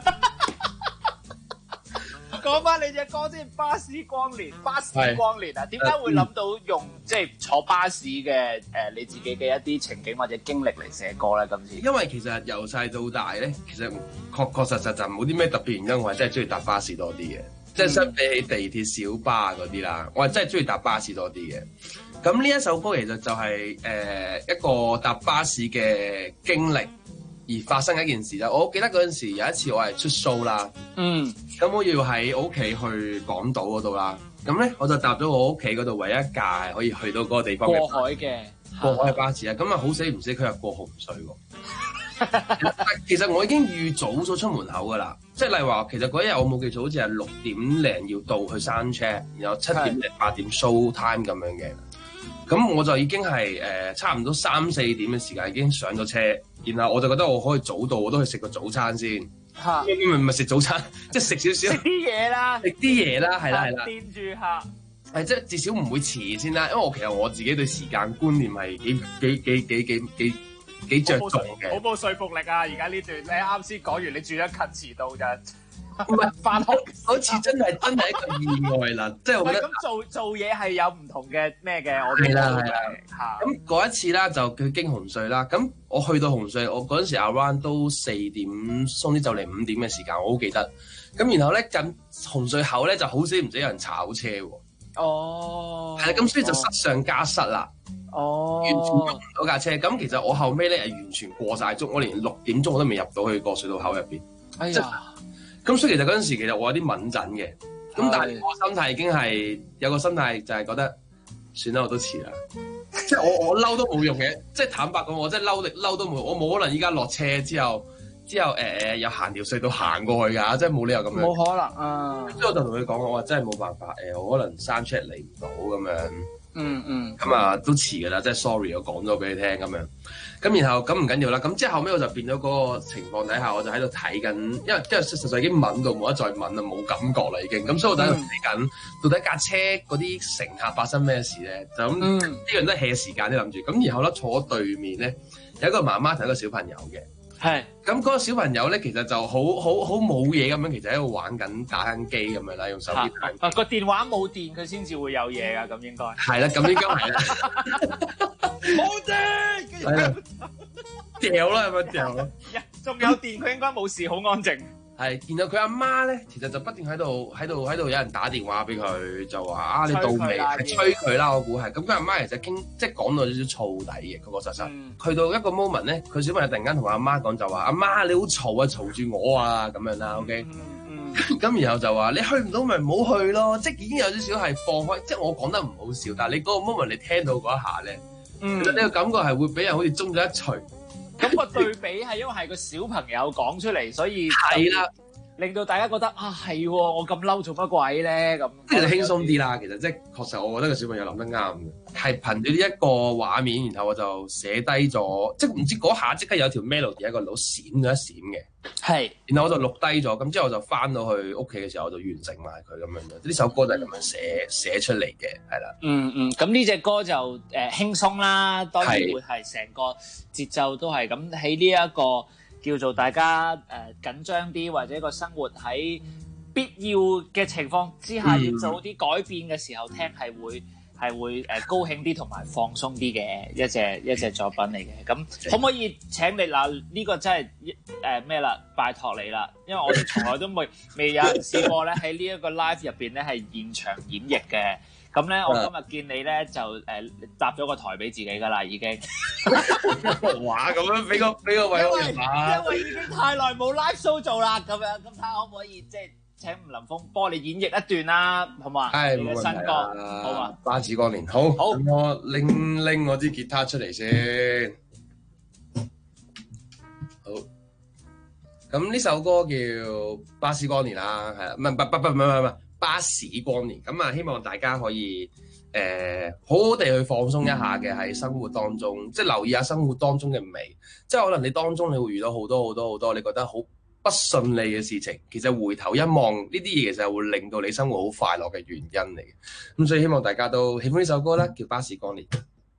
講翻你隻歌先，巴士光年啊！點解會諗到用即係坐巴士嘅你自己嘅一啲情景或者經歷嚟寫歌咧？今次因為其實由細到大咧，其實確實就冇啲咩特別原因，我係真係中意搭巴士多啲嘅，即係相比起地鐵、小巴嗰啲啦，我係真係中意搭巴士多啲嘅。咁呢一首歌其實就係一個搭巴士嘅經歷。而發生一件事就，我記得嗰陣時有一次我係出 show 啦，咁我要喺我屋企去港島嗰度啦，咁咧我就搭咗我屋企嗰度唯一一架可以去到嗰個地方嘅過海嘅巴士啊，咁啊好死唔死佢係過紅隧喎。其實我已經預早咗出門口噶啦，即係例如話，其實嗰一日我冇記錯，好似係6點零要到去 sound check，然後7點零8點 show time 咁樣嘅。咁我就已經係差唔多3、4點嘅時間已經上咗車，然後我就覺得我可以早到，我都去食個早餐先， 唔係食早餐，即係食少少， 食啲嘢啦， 食啲嘢啦，係啦， 墊住嚇。 係即係至少唔會遲先啦，因為其實我自己對時間觀念係幾着重嘅。 好冇說服力啊！而家呢段你啱先講完，你轉咗近遲到就唔係返學嗰次真係一個意外啦，即係我覺得咁做嘢係有唔同嘅咩嘅，我哋係啦。咁嗰一次啦就叫經紅隧啦，咁我去到紅隧，我嗰陣時 around 都4點鬆啲就嚟5點嘅時間，我好記得。咁然後咧近紅隧口咧就好死唔死有人炒車喎。 哦， 係啦，咁所以就失上加失啦。 哦， 完全喐唔到架車。咁其實我後尾咧係完全過晒鐘，我連6點鐘我都未入到去個隧道口入邊。 哎呀！ 咁所以其實嗰陣時其實我有啲敏陣嘅，咁但係我心態已經係有個心態就係覺得算啦，我都遲啦。即係我嬲都冇用嘅，即係坦白講，我真係嬲都冇，我冇可能依家落車之後有行條隧道行過去㗎，即係冇理由咁樣。 冇可能啊！ 所以我就同佢講，我話真係冇辦法，我可能山 check 嚟唔到咁樣。咁啊都遲㗎啦，即係 sorry，我講咗俾你聽咁樣。咁然後咁唔緊要啦，咁之後後尾我就變咗嗰個情況底下，我就喺度睇緊，因為實在已經敏到冇得再敏啦，冇感覺啦已經。咁所以我就喺度睇緊，到底架車嗰啲乘客發生咩事咧？就咁呢樣都係 hea 時間啲諗住。咁然後咧坐對面咧有一個媽媽同一個小朋友嘅。係，咁嗰個小朋友咧，其實就好冇嘢咁樣，其實喺度玩緊打緊機咁樣啦，用手機打。 個電話冇電，佢先至會有嘢㗎，咁應該。 係啦，咁應該係啦。冇電，係啦，掉啦，係咪掉啦？ 仲有電，佢應該冇事，好安靜。 係，然後佢阿媽咧，其實就不斷喺度有人打電話俾佢，就話啊你到未？係催佢啦，我估係。咁佢阿媽其實即係講到有少少燥底嘅，確確實實。去到一個 moment 咧，佢小朋友突然間同阿媽講就話：阿媽你好嘈啊，嘈住我啊咁樣啦。OK。咁然後就話你去唔到咪唔好去咯，即係已經有少少係放開。即係我講得唔好笑，但係你嗰個 moment 你聽到嗰一下咧，其實呢個感覺係會俾人好似中咗一錘。 咁個對比係因為係個小朋友講出嚟，所以係啦，令到大家覺得啊係，我咁嬲做乜鬼咧咁。 其實輕鬆啲啦，其實即係確實，我覺得個小朋友諗得啱嘅，係憑住呢一個畫面，然後我就寫低咗，即係唔知嗰下即刻有條 melody 喺個腦閃咗一閃嘅，係。然後我就錄低咗，咁之後我就翻到去屋企嘅時候，我就完成埋佢咁樣嘅。呢首歌就係咁樣寫出嚟嘅，係啦。 咁呢隻歌就輕鬆啦，當然會係成個節奏都係咁喺呢一個叫做大家緊張啲，或者個生活喺必要嘅情況之下要做啲改變嘅時候聽，係會高興啲同埋放鬆啲嘅一隻作品嚟嘅。咁可唔可以請你嗱呢個真係咩啦？拜託你啦，因為我哋從來都未有人試過咧喺呢一個 live 入邊咧係現場演繹嘅。咁咧，我今日見你咧就搭咗個台俾自己㗎啦，已經。 哇！咁樣俾個位我哋嘛？ 因為已經太耐冇 live show 做啦，咁樣咁睇下可唔可以即係請吳林峰幫你演繹一段啦，好嘛？係你嘅新歌，好嘛？ 巴士光年，好。咁我拎我支吉他出嚟先。好。咁呢首歌叫《巴士光年》啦，係啦，唔係。巴士光年咁啊，希望大家可以好好地去放鬆一下嘅喺生活當中，即係留意下生活當中嘅美。即係可能你當中你會遇到好多你覺得好不順利嘅事情，其實回頭一望呢啲嘢，其實會令到你生活好快樂嘅原因嚟嘅。咁所以希望大家都喜歡呢首歌啦，叫《巴士光年》。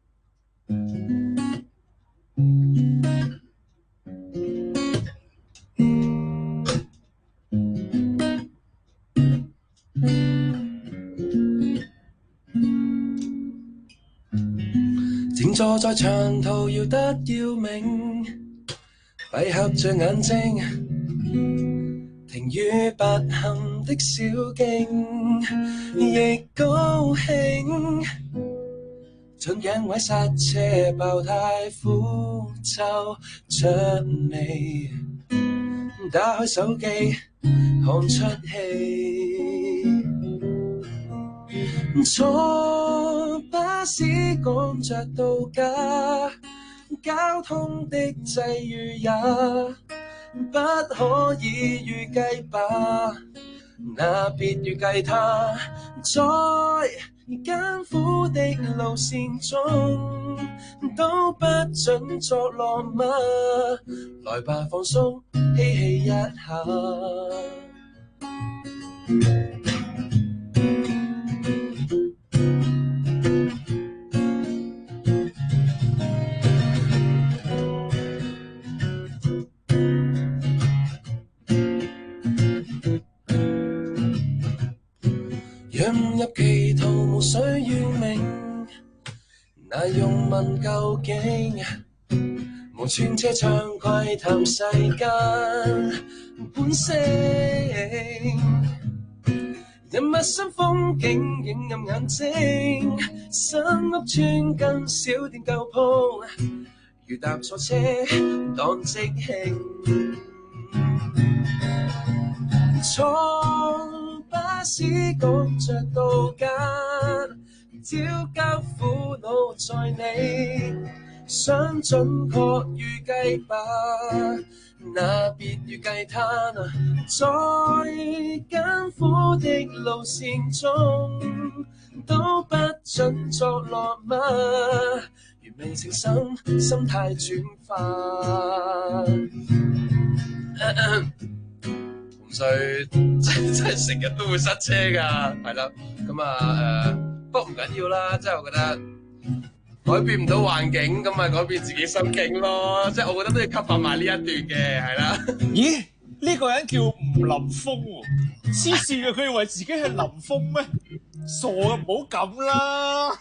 靜坐在長途搖得要命，閉合着眼睛，停於不幸的小徑，亦高興。盡眼位剎車爆胎苦皺着眉，打開手機看出戲。坐巴士趕着到家，交通的際遇也不可以預計吧。 那別預計他在艱苦的路線中都不准作落嗎？來吧，放鬆嬉戲一下。讓入歧途無需要命，那用問究竟？無穿車暢攜談世間本性，人物新風景映暗眼睛，新屋村跟小店舊鋪，如搭錯車當即興。從巴士趕着到家，焦交苦惱在你，想準確預計吧，那別預計他在艱苦的路線中都不准作落嗎？如未情深，心態轉化。紅隧真係成日都會塞車㗎，係啦，咁啊不過唔緊要啦，即係我覺得改變唔到環境，咁咪改變自己心境咯，即係我覺得都要吸發埋呢一段嘅，係啦。 咦？呢個人叫吳林峰喎，黐線嘅，佢以為自己係林峰咩？傻嘅，唔好咁啦。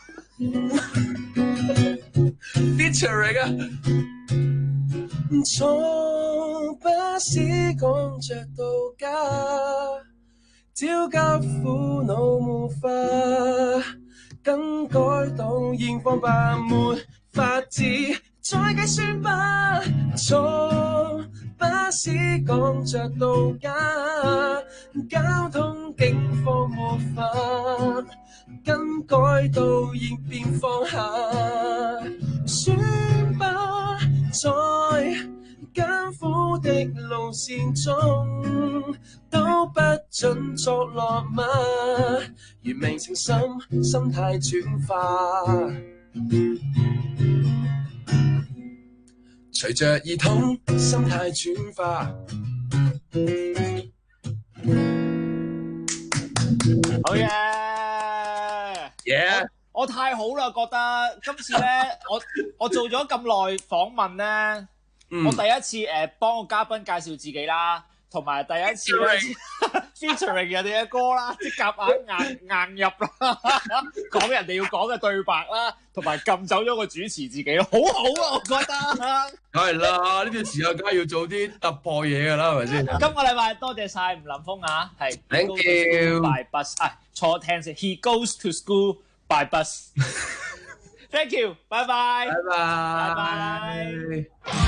feature 嚟㗎。從巴士趕着到家，焦急苦惱無法更改到現況吧，沒法子再計算吧。從巴士趕着到家，交通警方沒法更改到現變放下，算吧，在艱苦的路線中都不准作落嗎？如明情深，心態轉化，隨着兒童心態轉化。 好嘢！我太好啦，覺得今次咧，我做咗咁耐訪問咧，我第一次幫個嘉賓介紹自己啦，同埋第一次咧 featuring 人哋嘅歌啦，即夾硬入啦，講人哋要講嘅對白啦，同埋撳走咗個主持自己咯，好好啊，我覺得。 係啦，呢段時間梗係要做啲突破嘢㗎啦，係咪先？ 今個禮拜多謝晒吳林峰啊，係。 Thank you。 By bus，錯聽先 ，He goes to school by bus。Thank you，拜拜。拜拜。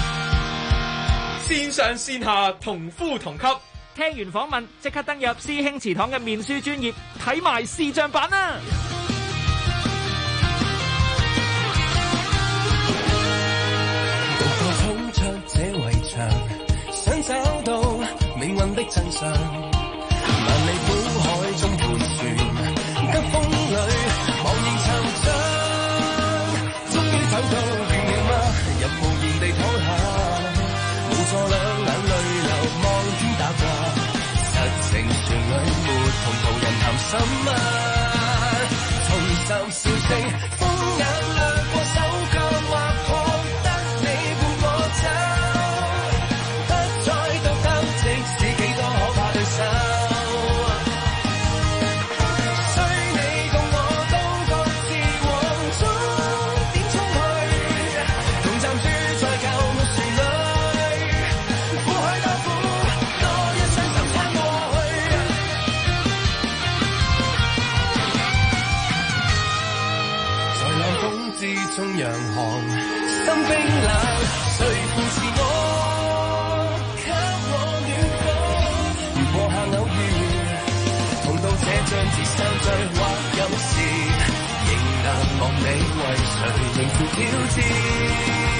線上線下同呼同吸， 聽完訪問即刻登入師兄祠堂嘅面書專頁睇埋視像版啦！ 獨個衝出這圍牆，想找到命運的真相，萬里苦海中盤旋，急風裏茫然惆悵，終於走到遠了嗎？人無言地躺下。坐兩眼淚流，望天打卦，實情船裏沒同途人談什麼，重拾笑聲，風眼掠過手腳，劃破得你伴我走，不再鬥鬥，即使幾多可怕對手，雖你共我都各自往終點衝去，同站住在舊木船裏。中洋行，心冰冷，誰扶持我？給我暖風。如過下偶遇，同到這張紙相聚或有時，仍難忘你為誰迎付挑戰。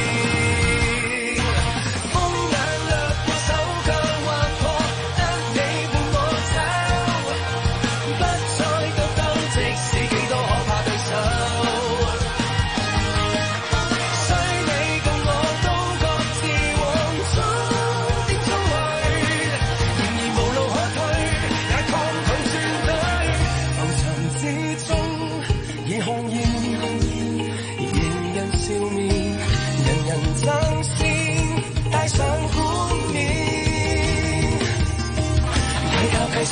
風眼掠過手腳，劃破得你伴我走。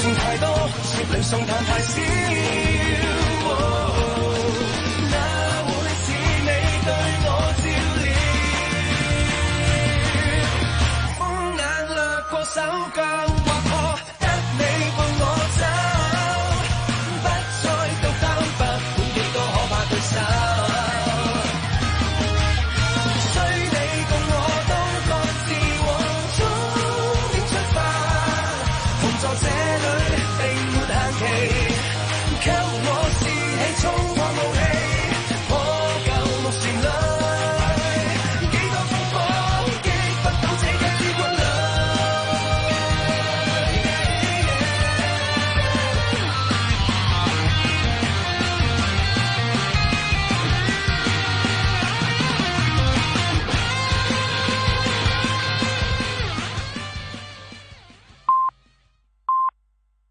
情太多，說兩送淡太少。哪會是你對我照料？風眼掠過手腳，劃破得你伴我走，不再獨擔，不管幾多可怕對手。需你共我都各自往終點出發，同在這裏並沒限期，給我士氣衝破。